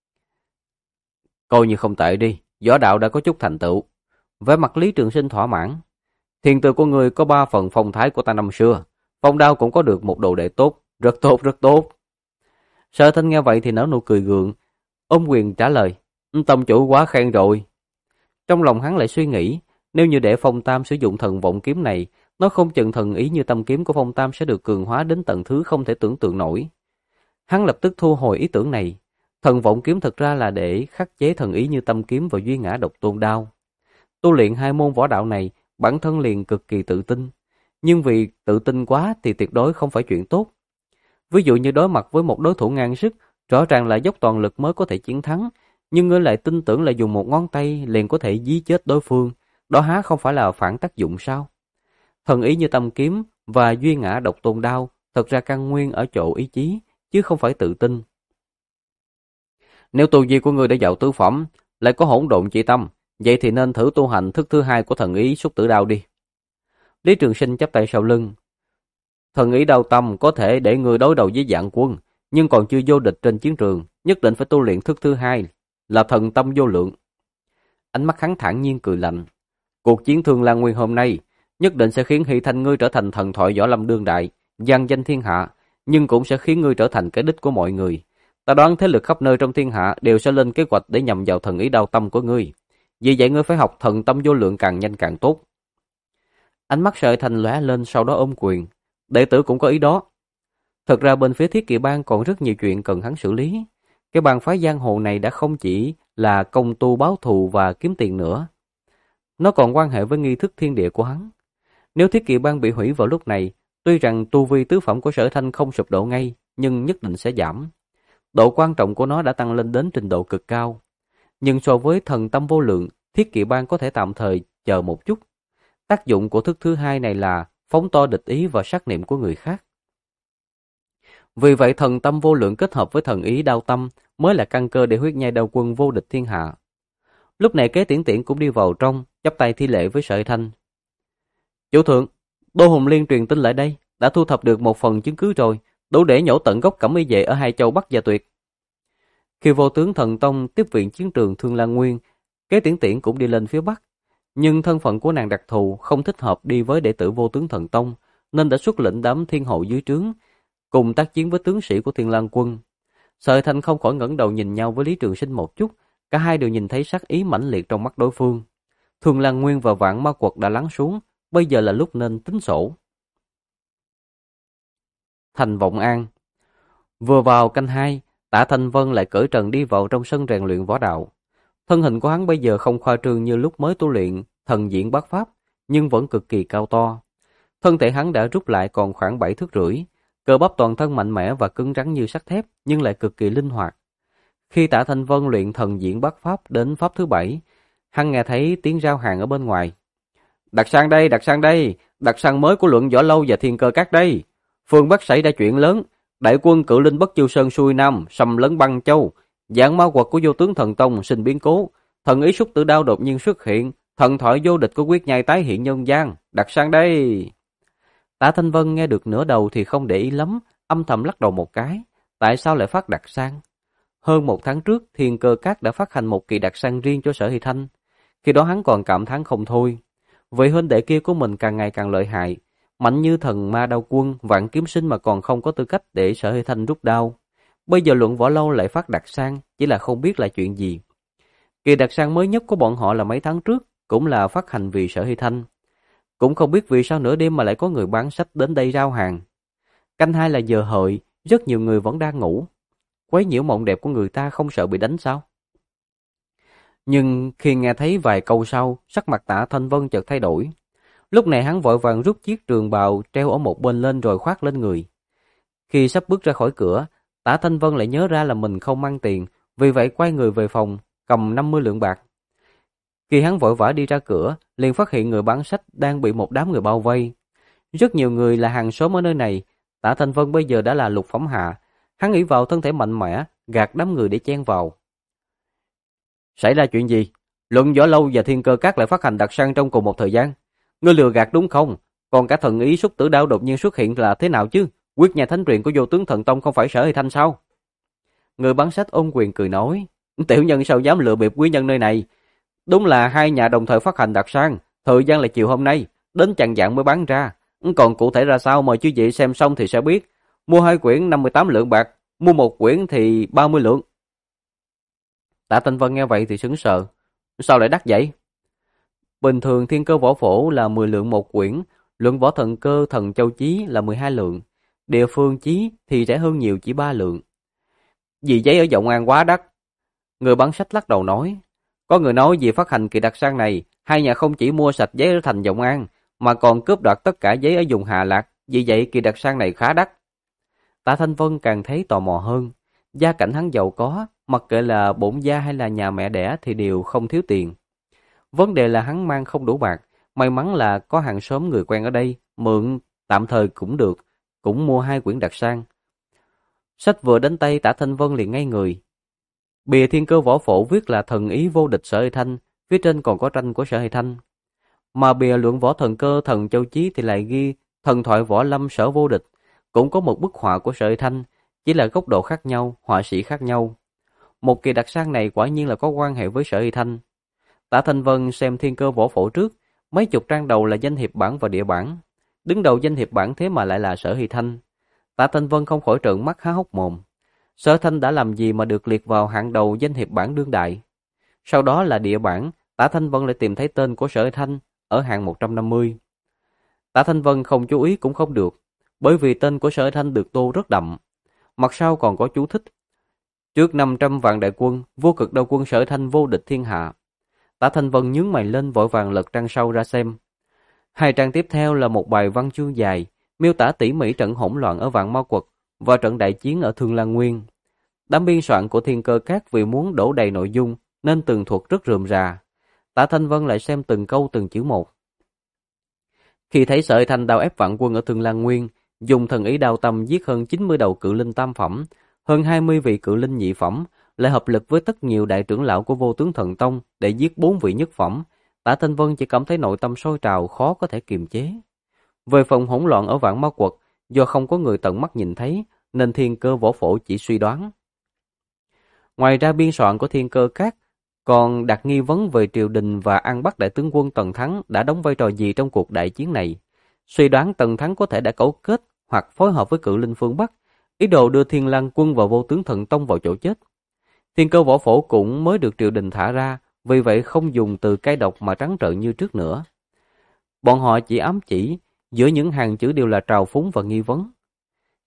Coi như không tệ đi, võ đạo đã có chút thành tựu. Vẻ mặt Lý Trường Sinh thỏa mãn. Thiền tư của người có 3 phần phong thái của ta năm xưa, phong đao cũng có được một đồ đệ tốt, rất tốt, rất tốt. Sở Thanh nghe vậy thì nở nụ cười gượng, ôm quyền trả lời, tông chủ quá khen rồi. Trong lòng hắn lại suy nghĩ, nếu như để Phong Tam sử dụng thần vọng kiếm này, nó không chừng thần ý như tâm kiếm của Phong Tam sẽ được cường hóa đến tầng thứ không thể tưởng tượng nổi. Hắn lập tức thu hồi ý tưởng này. Thần vọng kiếm thực ra là để khắc chế thần ý như tâm kiếm và duy ngã độc tôn đao. Tu luyện 2 môn võ đạo này, bản thân liền cực kỳ tự tin. Nhưng vì tự tin quá thì tuyệt đối không phải chuyện tốt. Ví dụ như đối mặt với một đối thủ ngang sức, rõ ràng là dốc toàn lực mới có thể chiến thắng, nhưng ngươi lại tin tưởng là dùng một ngón tay liền có thể giết chết đối phương, đó há không phải là phản tác dụng sao? Thần ý như tâm kiếm và duy ngã độc tôn đao thật ra căn nguyên ở chỗ ý chí, chứ không phải tự tin. Nếu tu vi của ngươi đã vào tứ phẩm, lại có hỗn độn chi tâm, vậy thì nên thử tu hành thức thứ 2 của thần ý xúc tử đao đi. Lý Trường Sinh chắp tay sau lưng. Thần ý đao tâm có thể để ngươi đối đầu với vạn quân, nhưng còn chưa vô địch trên chiến trường, nhất định phải tu luyện thức thứ 2 là thần tâm vô lượng. Ánh mắt hắn thản nhiên cười lạnh. Cuộc chiến Thương Lan Nguyên hôm nay nhất định sẽ khiến Hy Thanh ngươi trở thành thần thoại võ lâm đương đại, vang danh thiên hạ, nhưng cũng sẽ khiến ngươi trở thành cái đích của mọi người. Ta đoán thế lực khắp nơi trong thiên hạ đều sẽ lên kế hoạch để nhằm vào thần ý đao tâm của ngươi. Vì vậy ngươi phải học thần tâm vô lượng càng nhanh càng tốt. Ánh mắt Sở Thanh lóe lên, sau đó ôm quyền. Đệ tử cũng có ý đó. Thật ra bên phía Thiết Kỵ Bang còn rất nhiều chuyện cần hắn xử lý. Cái bang phái giang hồ này đã không chỉ là công tu báo thù và kiếm tiền nữa. Nó còn quan hệ với nghi thức thiên địa của hắn. Nếu Thiết Kỵ Bang bị hủy vào lúc này, tuy rằng tu vi tứ phẩm của Sở Thanh không sụp đổ ngay, nhưng nhất định sẽ giảm. Độ quan trọng của nó đã tăng lên đến trình độ cực cao. Nhưng so với thần tâm vô lượng, Thiết Kỵ Bang có thể tạm thời chờ một chút. Tác dụng của thức thứ 2 này là phóng to địch ý và sát niệm của người khác. Vì vậy thần tâm vô lượng kết hợp với thần ý đao tâm mới là căn cơ để huyết nhai đao quân vô địch thiên hạ. Lúc này Kế Tiễn Tiễn cũng đi vào trong, chắp tay thi lễ với Sở Thanh. Chủ thượng, Đô Hùng Liên truyền tin lại đây, đã thu thập được một phần chứng cứ rồi, đủ để nhổ tận gốc Cẩm Y Vệ ở hai châu Bắc và Tuyệt. Khi Vô Tướng Thần Tông tiếp viện chiến trường Thương Lan Nguyên, Kế Tiễn Tiễn cũng đi lên phía Bắc, nhưng thân phận của nàng đặc thù không thích hợp đi với đệ tử Vô Tướng Thần Tông, nên đã xuất lĩnh đám thiên hậu dưới trướng, cùng tác chiến với tướng sĩ của Thiên Lang quân. Sở Thanh không khỏi ngẩng đầu nhìn nhau với Lý Trường Sinh một chút, cả hai đều nhìn thấy sát ý mãnh liệt trong mắt đối phương. Thương Lang Nguyên và Vạn Ma Quật đã lắng xuống, bây giờ là lúc nên tính sổ. Thành Vọng An. Vừa vào canh hai, Tạ Thanh Vân lại cởi trần đi vào trong sân rèn luyện võ đạo. Thân hình của hắn bây giờ không khoa trương như lúc mới tu luyện thần diễn bát pháp, nhưng vẫn cực kỳ cao to. Thân thể hắn đã rút lại còn khoảng 7 thước rưỡi, cơ bắp toàn thân mạnh mẽ và cứng rắn như sắt thép, nhưng lại cực kỳ linh hoạt. Khi Tạ Thanh Vân luyện thần diễn bát pháp đến pháp thứ 7, hắn nghe thấy tiếng rao hàng ở bên ngoài. Đặt sang đây, đặt sang đây, đặt sang mới của Luận Võ Lâu và Thiên Cơ Các đây. Phương Bắc xảy ra chuyện lớn, đại quân cự linh Bất Chu Sơn xuôi nam, xâm lấn Băng Châu, dạng ma quật của Vô Tướng Thần Tông sinh biến cố, thần ý Súc Tử Đao đột nhiên xuất hiện, thần thoại vô địch của Quyết Nhai tái hiện nhân gian, đặt sang đây. Tạ Thanh Vân nghe được nửa đầu thì không để ý lắm, âm thầm lắc đầu một cái. Tại sao lại phát đặc sang? Hơn 1 tháng trước, Thiên Cơ Các đã phát hành một kỳ đặc sang riêng cho Sở Hy Thanh. Khi đó hắn còn cảm thán không thôi. Vị huynh đệ kia của mình càng ngày càng lợi hại, mạnh như thần ma đao quân, vạn kiếm sinh mà còn không có tư cách để Sở Hy Thanh rút đao. Bây giờ Luận Võ Lâu lại phát đặc sang, chỉ là không biết là chuyện gì. Kỳ đặc sang mới nhất của bọn họ là mấy tháng trước, cũng là phát hành vì Sở Hy Thanh. Cũng không biết vì sao nửa đêm mà lại có người bán sách đến đây rao hàng. Canh hai là giờ hợi, rất nhiều người vẫn đang ngủ. Quấy nhiễu mộng đẹp của người ta không sợ bị đánh sao? Nhưng khi nghe thấy vài câu sau, sắc mặt Tạ Thanh Vân chợt thay đổi. Lúc này hắn vội vàng rút chiếc trường bào treo ở một bên lên rồi khoác lên người. Khi sắp bước ra khỏi cửa, Tạ Thanh Vân lại nhớ ra là mình không mang tiền, vì vậy quay người về phòng, cầm 50 lượng bạc. Khi hắn vội vã đi ra cửa, liền phát hiện người bán sách đang bị một đám người bao vây. Rất nhiều người là hàng xóm ở nơi này. Tạ Thanh Vân bây giờ đã là lục phẩm hạ, hắn nghĩ vào thân thể mạnh mẽ, gạt đám người để chen vào. Xảy ra chuyện gì? Luận Võ Lâu và Thiên Cơ Các lại phát hành đặc sang trong cùng một thời gian. Ngươi lừa gạt đúng không? Còn cả thần ý Súc Tử Đao đột nhiên xuất hiện là thế nào chứ? Quyết nhà thánh truyền của Vô Tướng Thần Tông không phải Sở Hy Thanh sao? Người bán sách ôm quyền cười nói, tiểu nhân sao dám lừa bịp quý nhân nơi này? Đúng là hai nhà đồng thời phát hành đặc sang, thời gian là chiều hôm nay, đến chạng vạng mới bán ra. Còn cụ thể ra sao mời chứ vị xem xong thì sẽ biết. Mua 2 quyển 58 lượng bạc, mua 1 quyển thì 30 lượng. Tạ Thanh Vân nghe vậy thì sững sờ. Sao lại đắt vậy? Bình thường Thiên Cơ Võ Phổ là 10 lượng một quyển, Luận Võ Thần Cơ Thần Châu Chí là 12 lượng, địa phương chí thì rẻ hơn nhiều chỉ 3 lượng. Vì giấy ở Dọng An quá đắt. Người bán sách lắc đầu nói. Có người nói vì phát hành kỳ đặc sang này, hai nhà không chỉ mua sạch giấy ở thành Dọng An, mà còn cướp đoạt tất cả giấy ở vùng Hà Lạc, vì vậy kỳ đặc sang này khá đắt. Tạ Thanh Vân càng thấy tò mò hơn. Gia cảnh hắn giàu có, mặc kệ là bổn gia hay là nhà mẹ đẻ thì đều không thiếu tiền. Vấn đề là hắn mang không đủ bạc, may mắn là có hàng xóm người quen ở đây, mượn tạm thời cũng được, cũng mua 2 quyển đặc sang. Sách vừa đến tay Tạ Thanh Vân liền ngây người. Bìa Thiên Cơ Võ Phổ viết là thần ý vô địch Sở Hy Thanh, phía trên còn có tranh của Sở Hy Thanh. Mà bìa Luận Võ Thần Cơ Thần Châu Chí thì lại ghi thần thoại võ lâm Sở vô địch, cũng có một bức họa của Sở Hy Thanh, chỉ là góc độ khác nhau, họa sĩ khác nhau. Một kỳ đặc sang này quả nhiên là có quan hệ với Sở Hy Thanh. Tạ Thanh Vân xem Thiên Cơ Võ Phổ trước, mấy chục trang đầu là danh hiệp bản và địa bản. Đứng đầu danh hiệp bản thế mà lại là Sở Hy Thanh. Tạ Thanh Vân không khỏi trợn mắt há hốc mồm. Sở Thanh đã làm gì mà được liệt vào hạng đầu danh hiệp bản đương đại? Sau đó là địa bản, Tạ Thanh Vân lại tìm thấy tên của Sở Hy Thanh ở hạng 150. Tạ Thanh Vân không chú ý cũng không được, bởi vì tên của Sở Hy Thanh được tô rất đậm. Mặt sau còn có chú thích. Trước 500 vạn đại quân, vô cực đao quân Sở Hy Thanh vô địch thiên hạ. Tạ Thanh Vân nhướng mày lên vội vàng lật trang sau ra xem. 2 trang tiếp theo là một bài văn chương dài, miêu tả tỉ mỉ trận hỗn loạn ở Vạn Ma Quật và trận đại chiến ở Thương Lan Nguyên. Đám biên soạn của Thiên Cơ Các vì muốn đổ đầy nội dung nên tường thuật rất rườm rà. Tạ Thanh Vân lại xem từng câu từng chữ một. Khi thấy Sở Hy Thanh đao ép vạn quân ở Thương Lan Nguyên, dùng thần ý đao tâm giết hơn 90 đầu cự linh tam phẩm, hơn 20 vị cự linh nhị phẩm, lại hợp lực với tất nhiều đại trưởng lão của Vô Tướng Thần Tông để giết 4 vị nhất phẩm, Tạ Thanh Vân chỉ cảm thấy nội tâm sôi trào khó có thể kiềm chế. Về phần hỗn loạn ở Vạn Ma Quật, do không có người tận mắt nhìn thấy, nên Thiên Cơ Võ Phổ chỉ suy đoán. Ngoài ra biên soạn của Thiên Cơ Các còn đặt nghi vấn về triều đình và An Bắc đại tướng quân Tần Thắng đã đóng vai trò gì trong cuộc đại chiến này. Suy đoán Tần Thắng có thể đã cấu kết hoặc phối hợp với cự linh phương Bắc, ý đồ đưa Thiên Lang quân và Vô Tướng Thần Tông vào chỗ chết. Thiên Cơ Võ Phổ cũng mới được triều đình thả ra, vì vậy không dùng từ cay độc mà trắng trợn như trước nữa. Bọn họ chỉ ám chỉ, giữa những hàng chữ đều là trào phúng và nghi vấn.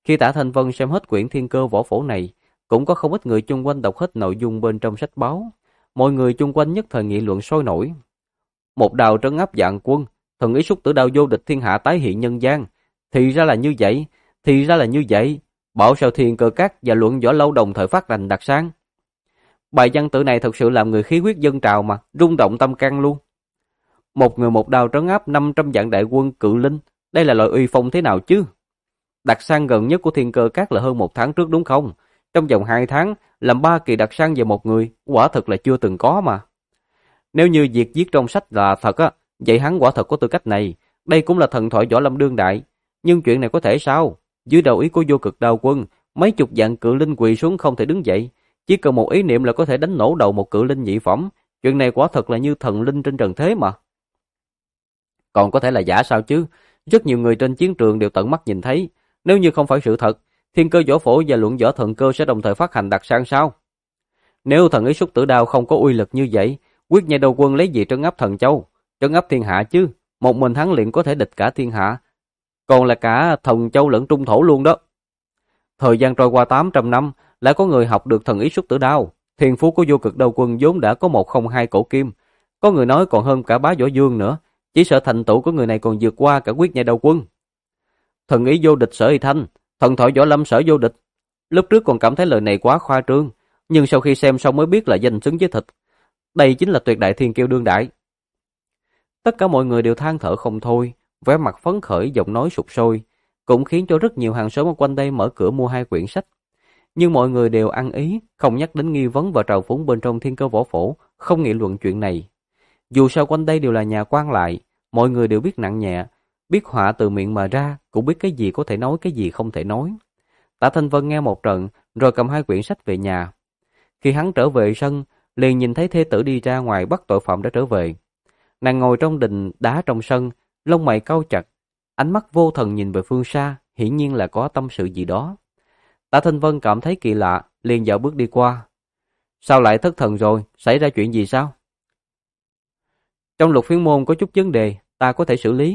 Khi Tả Thanh Vân xem hết quyển Thiên Cơ Võ Phổ này, cũng có không ít người chung quanh đọc hết nội dung bên trong sách báo. Mọi người chung quanh nhất thời nghị luận sôi nổi. Một đào trấn áp vạn quân, thần ý Súc Tử Đao vô địch thiên hạ tái hiện nhân gian. Thì ra là như vậy, thì ra là như vậy. Bảo sao Thiên Cơ Các và Luận Võ Lâu đồng thời phát hành đặc sáng. Bài văn tự này thật sự làm người khí huyết dâng trào mà, rung động tâm can luôn. Một người một đao trấn áp 500 vạn đại quân cự linh, đây là loại uy phong thế nào chứ? Đặc sang gần nhất của Thiên Cơ Các là hơn 1 tháng trước đúng không? Trong vòng 2 tháng, làm 3 kỳ đặc sang về một người, quả thực là chưa từng có mà. Nếu như việc viết trong sách là thật á, vậy hắn quả thật có tư cách này. Đây cũng là thần thoại võ lâm đương đại. Nhưng chuyện này có thể sao? Dưới đầu ý của Vô Cực Đao Quân, mấy chục vạn cự linh quỳ xuống không thể đứng dậy. Chỉ cần một ý niệm là có thể đánh nổ đầu một cự linh nhị phẩm. Chuyện này quả thật là như thần linh trên trần thế mà. Còn có thể là giả sao chứ? Rất nhiều người trên chiến trường đều tận mắt nhìn thấy. Nếu như không phải sự thật, Thiên Cơ Võ Phổ và Luận Võ Thần Cơ sẽ đồng thời phát hành đặc sang sao? Nếu thần ý Súc Tử Đao không có uy lực như vậy, Quyết Nhai Đầu Quân lấy gì trấn áp Thần Châu, trấn áp thiên hạ chứ? Một mình hắn liền có thể địch cả thiên hạ, còn là cả Thần Châu lẫn Trung Thổ luôn đó. Thời gian trôi qua 800 năm, lại có người học được thần ý Súc Tử Đao. Thiên phú của Vô Cực Đao Quân vốn đã có 102 cổ kim, có người nói còn hơn cả Bá Võ Dương nữa. Chỉ sợ thành tựu của người này còn vượt qua cả Quyết Nhai Đầu Quân. Thần ý vô địch Sở Y Thanh, thần thoại võ lâm Sở vô địch. Lúc trước còn cảm thấy lời này quá khoa trương, nhưng sau khi xem xong mới biết là danh xứng với thực. Đây chính là tuyệt đại thiên kiêu đương đại. Tất cả mọi người đều than thở không thôi, vẻ mặt phấn khởi, giọng nói sục sôi, cũng khiến cho rất nhiều hàng xóm ở quanh đây mở cửa mua 2 quyển sách. Nhưng mọi người đều ăn ý, không nhắc đến nghi vấn và trào phúng bên trong Thiên Cơ Võ Phổ, không nghị luận chuyện này. Dù sao quanh đây đều là nhà quan lại, mọi người đều biết nặng nhẹ, biết họa từ miệng mà ra, cũng biết cái gì có thể nói, cái gì không thể nói. Tạ Thanh Vân nghe một trận, rồi cầm 2 quyển sách về nhà. Khi hắn trở về sân, liền nhìn thấy thê tử đi ra ngoài bắt tội phạm đã trở về. Nàng ngồi trong đình đá trong sân, lông mày cau chặt, ánh mắt vô thần nhìn về phương xa, hiển nhiên là có tâm sự gì đó. Tạ Thanh Vân cảm thấy kỳ lạ, liền dạo bước đi qua. Sao lại thất thần rồi, xảy ra chuyện gì sao? Trong Lục Phiến Môn có chút vấn đề, ta có thể xử lý.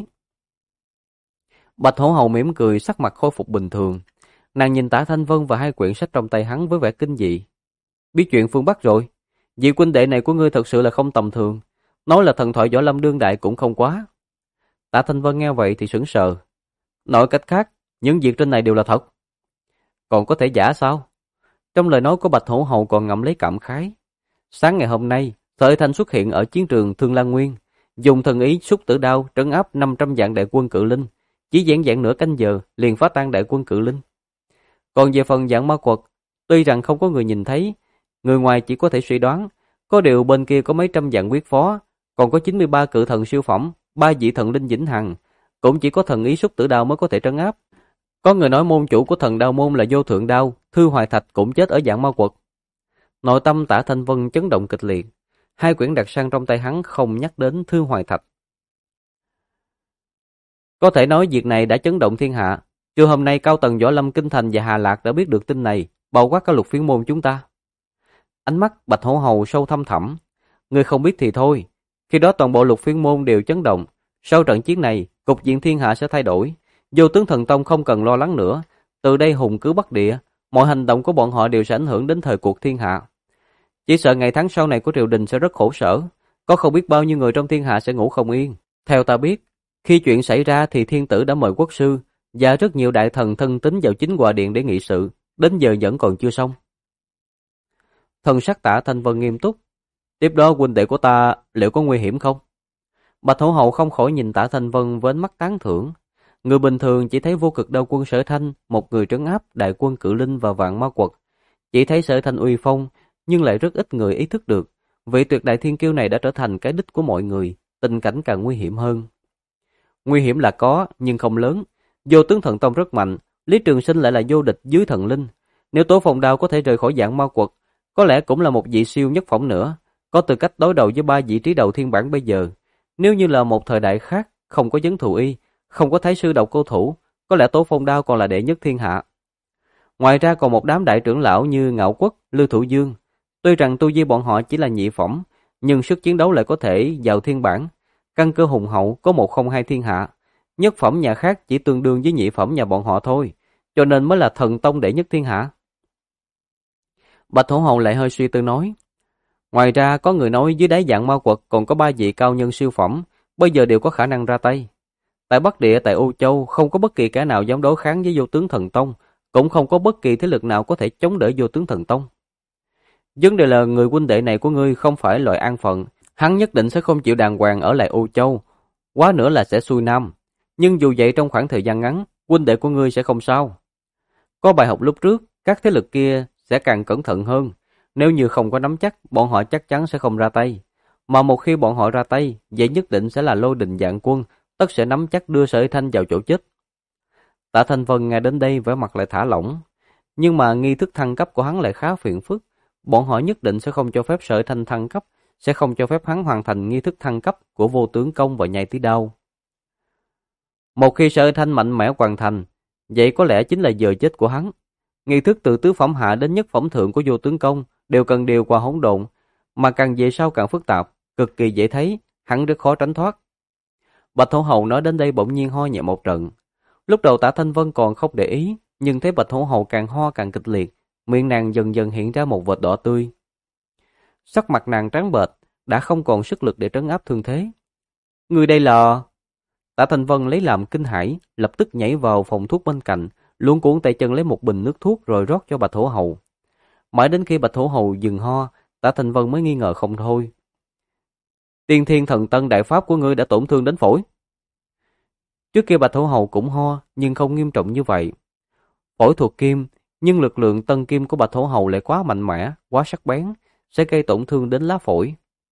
Bạch Hổ Hầu mỉm cười, sắc mặt khôi phục bình thường. Nàng nhìn Tạ Thanh Vân và 2 quyển sách trong tay hắn với vẻ kinh dị. Biết chuyện phương Bắc rồi, vị huynh đệ này của ngươi thật sự là không tầm thường. Nói là thần thoại võ lâm đương đại cũng không quá. Tạ Thanh Vân nghe vậy thì sững sờ. Nói cách khác, những việc trên này đều là thật. Còn có thể giả sao? Trong lời nói của Bạch Hổ Hầu còn ngậm lấy cảm khái. Sáng ngày hôm nay, Thời Thanh xuất hiện ở chiến trường Thương Lan Nguyên, dùng thần ý Súc Tử Đao trấn áp 500 vạn đại quân cự linh, chỉ vẻn vẹn nửa canh giờ liền phá tan đại quân cự linh. Còn về phần Vạn Ma Quật, tuy rằng không có người nhìn thấy, người ngoài chỉ có thể suy đoán, có điều bên kia có mấy trăm vạn quyết phó, còn có 93 cự thần siêu phẩm, 3 vị thần linh vĩnh hằng, cũng chỉ có thần ý Súc Tử Đao mới có thể trấn áp. Có người nói môn chủ của thần đao môn là Vô Thượng Đao, Thư Hoài Thạch cũng chết ở Vạn Ma Quật. Nội tâm Tạ Thanh Vân chấn động kịch liệt. 2 quyển đặc sang trong tay hắn không nhắc đến Thư Hoài Thạch. Có thể nói việc này đã chấn động thiên hạ. Trưa hôm nay cao tầng võ lâm Kinh Thành và Hà Lạc đã biết được tin này, bao quát cả Lục Phiến Môn chúng ta. Ánh mắt Bạch Hổ Hầu sâu thăm thẳm. Người không biết thì thôi. Khi đó toàn bộ Lục Phiến Môn đều chấn động. Sau trận chiến này, cục diện thiên hạ sẽ thay đổi. Vô Tướng Thần Tông không cần lo lắng nữa. Từ đây hùng cứ Bắc Địa, mọi hành động của bọn họ đều sẽ ảnh hưởng đến thời cuộc thiên hạ. Chỉ sợ ngày tháng sau này của triều đình sẽ rất khổ sở. Có không biết bao nhiêu người trong thiên hạ sẽ ngủ không yên. Theo ta biết, khi chuyện xảy ra thì thiên tử đã mời quốc sư và rất nhiều đại thần thân tín vào chính hòa điện để nghị sự. Đến giờ vẫn còn chưa xong. Thần sắc Tạ Thanh Vân nghiêm túc. Tiếp đó huynh đệ của ta liệu có nguy hiểm không? Bạch Hổ Hầu không khỏi nhìn Tạ Thanh Vân với ánh mắt tán thưởng. Người bình thường chỉ thấy Vô Cực Đao Quân Sở Thanh, một người trấn áp đại quân cự linh và Vạn Ma Quật. Chỉ thấy Sở Thanh uy phong, nhưng lại rất ít người ý thức được. Vị tuyệt đại thiên kiêu này đã trở thành cái đích của mọi người, tình cảnh càng nguy hiểm hơn. Nguy hiểm là có, nhưng không lớn. Vô Tướng Thần Tông rất mạnh, Lý Trường Sinh lại là vô địch dưới thần linh. Nếu Tố Phong Đao có thể rời khỏi Vạn Ma Quật, có lẽ cũng là một vị siêu nhất phẩm nữa, có tư cách đối đầu với 3 vị trí đầu thiên bản bây giờ. Nếu như là một thời đại khác, không có Vấn Thù Y, không có Thái Sư Độc Cô Thủ, có lẽ Tố Phong Đao còn là đệ nhất thiên hạ. Ngoài ra còn một đám đại trưởng lão như Ngạo Quốc, Lưu Thủ Dương. Tuy rằng tu vi bọn họ chỉ là nhị phẩm, nhưng sức chiến đấu lại có thể vào thiên bản. Căn cơ hùng hậu có 102 thiên hạ. Nhất phẩm nhà khác chỉ tương đương với nhị phẩm nhà bọn họ thôi. cho nên mới là thần tông đệ nhất thiên hạ. Bạch Hổ Hầu lại hơi suy tư nói, ngoài ra có người nói dưới đáy Dạng Ma Quật còn có 3 vị cao nhân siêu phẩm, bây giờ đều có khả năng ra tay. Tại Bắc Địa, tại Ô Châu không có bất kỳ kẻ nào dám đối kháng với Vô Tướng Thần Tông, cũng không có bất kỳ thế lực nào có thể chống đỡ Vô Tướng Thần Tông. Vấn đề là người huynh đệ này của ngươi không phải loại an phận, hắn nhất định sẽ không chịu đàng hoàng ở lại Ô Châu, quá nữa là sẽ xuôi nam. Nhưng dù vậy trong khoảng thời gian ngắn, huynh đệ của ngươi sẽ không sao. Có bài học lúc trước, các thế lực kia sẽ càng cẩn thận hơn. Nếu như không có nắm chắc, bọn họ chắc chắn sẽ không ra tay. Mà một khi bọn họ ra tay, vậy nhất định sẽ là Lôi Đình Vạn Quân, tất sẽ nắm chắc đưa Sở Thanh vào chỗ chết. Tạ Thanh Vân nghe đến đây vẻ mặt lại thả lỏng. Nhưng mà nghi thức thăng cấp của hắn lại khá phiền phức. Bọn họ nhất định sẽ không cho phép Sở Thanh thăng cấp, sẽ không cho phép hắn hoàn thành nghi thức thăng cấp của Vô Tướng Công và Nhai Tí Đao. Một khi Sở Thanh mạnh mẽ hoàn thành, vậy có lẽ chính là giờ chết của hắn. Nghi thức từ tứ phẩm hạ đến nhất phẩm thượng của Vô Tướng Công đều cần điều qua hỗn độn, mà càng về sau càng phức tạp, cực kỳ dễ thấy, hắn rất khó tránh thoát. Bạch Hổ Hầu nói đến đây bỗng nhiên ho nhẹ một trận. Lúc đầu Tạ Thanh Vân còn không để ý, nhưng thấy Bạch Hổ Hầu càng ho càng kịch liệt, miệng nàng dần dần hiện ra một vệt đỏ tươi. Sắc mặt nàng trắng bệch, đã không còn sức lực để trấn áp thương thế. Người đây là... Tạ Thanh Vân lấy làm kinh hãi, lập tức nhảy vào phòng thuốc bên cạnh, luống cuống tay chân lấy một bình nước thuốc rồi rót cho Bạch Hổ Hầu. Mãi đến khi Bạch Hổ Hầu dừng ho, Tạ Thanh Vân mới nghi ngờ không thôi. Tiên Thiên Thần Tân đại pháp của ngươi đã tổn thương đến phổi. Trước kia Bạch Hổ Hầu cũng ho, nhưng không nghiêm trọng như vậy. Phổi thuộc kim, nhưng lực lượng tân kim của Bạch Hổ Hầu lại quá mạnh mẽ, quá sắc bén, sẽ gây tổn thương đến lá phổi.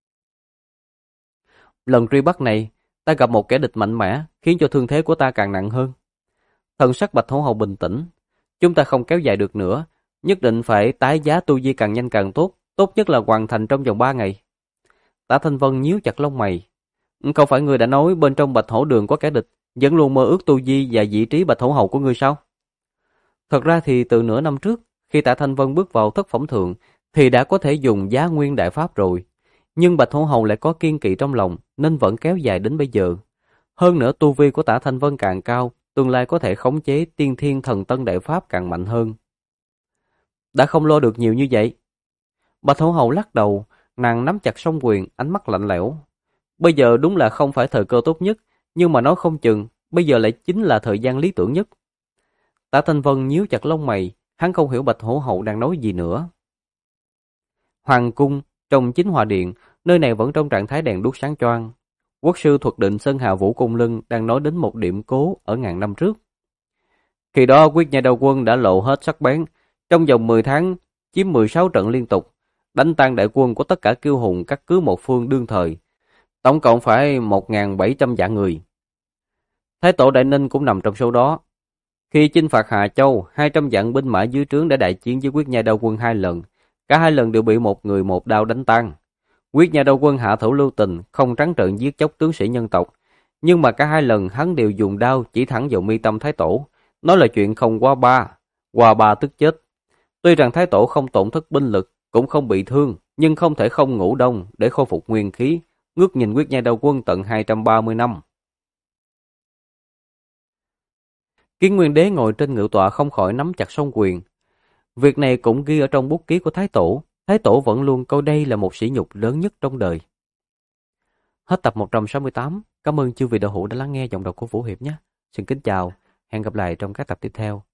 Lần truy bắt này, ta gặp một kẻ địch mạnh mẽ, khiến cho thương thế của ta càng nặng hơn. Thần sắc Bạch Hổ Hầu bình tĩnh. Chúng ta không kéo dài được nữa, nhất định phải tái giá tu vi càng nhanh càng tốt, tốt nhất là hoàn thành trong vòng 3 ngày. Tạ Thanh Vân nhíu chặt lông mày. Không phải ngươi đã nói bên trong Bạch Hổ Đường có kẻ địch, vẫn luôn mơ ước tu vi và vị trí Bạch Hổ Hầu của ngươi sao? Thật ra thì từ nửa năm trước, khi Tạ Thanh Vân bước vào thất phẩm thượng, thì đã có thể dùng Giá Nguyên đại pháp rồi. Nhưng Bạch Hổ Hầu lại có kiên kỵ trong lòng, nên vẫn kéo dài đến bây giờ. Hơn nữa tu vi của Tạ Thanh Vân càng cao, tương lai có thể khống chế Tiên Thiên Thần Tân đại pháp càng mạnh hơn. Đã không lo được nhiều như vậy. Bạch Hổ Hầu lắc đầu, nàng nắm chặt song quyền, ánh mắt lạnh lẽo. Bây giờ đúng là không phải thời cơ tốt nhất, nhưng mà nói không chừng, bây giờ lại chính là thời gian lý tưởng nhất. Tạ Thanh Vân nhíu chặt lông mày, hắn không hiểu Bạch Hổ Hầu đang nói gì nữa. Hoàng cung, trong Chính Hòa Điện, nơi này vẫn trong trạng thái đèn đuốc sáng choang. Quốc sư Thuật Định Sơn Hà Vũ Cung Lưng đang nói đến một điểm cố ở ngàn năm trước. Khi đó Quyết Nhai Đao Quân đã lộ hết sắc bén, trong vòng 10 tháng chiếm 16 trận liên tục, đánh tan đại quân của tất cả kiêu hùng các cứ một phương đương thời, tổng cộng phải 1.700 vạn người. Thái tổ Đại Ninh cũng nằm trong số đó. Khi chinh phạt Hà Châu, 200 vạn binh mã dưới trướng đã đại chiến với Quyết Nhai Đao Quân 2 lần, cả 2 lần đều bị một người một đao đánh tan. Quyết Nhai Đao Quân hạ thủ lưu tình, không trắng trợn giết chóc tướng sĩ nhân tộc, nhưng mà cả 2 lần hắn đều dùng đao chỉ thẳng vào mi tâm Thái tổ, nói là chuyện không qua ba tức chết. Tuy rằng Thái tổ không tổn thất binh lực, cũng không bị thương, nhưng không thể không ngủ đông để khôi phục nguyên khí, ngước nhìn Quyết Nhai Đao Quân tận 230 năm. Kiến Nguyên Đế ngồi trên ngự tọa không khỏi nắm chặt song quyền. Việc này cũng ghi ở trong bút ký của Thái tổ. Thái tổ vẫn luôn coi đây là một sỉ nhục lớn nhất trong đời. Hết tập 168. Cảm ơn chư vị đạo hữu đã lắng nghe giọng đọc của Vũ Hiệp nhé. Xin kính chào, hẹn gặp lại trong các tập tiếp theo.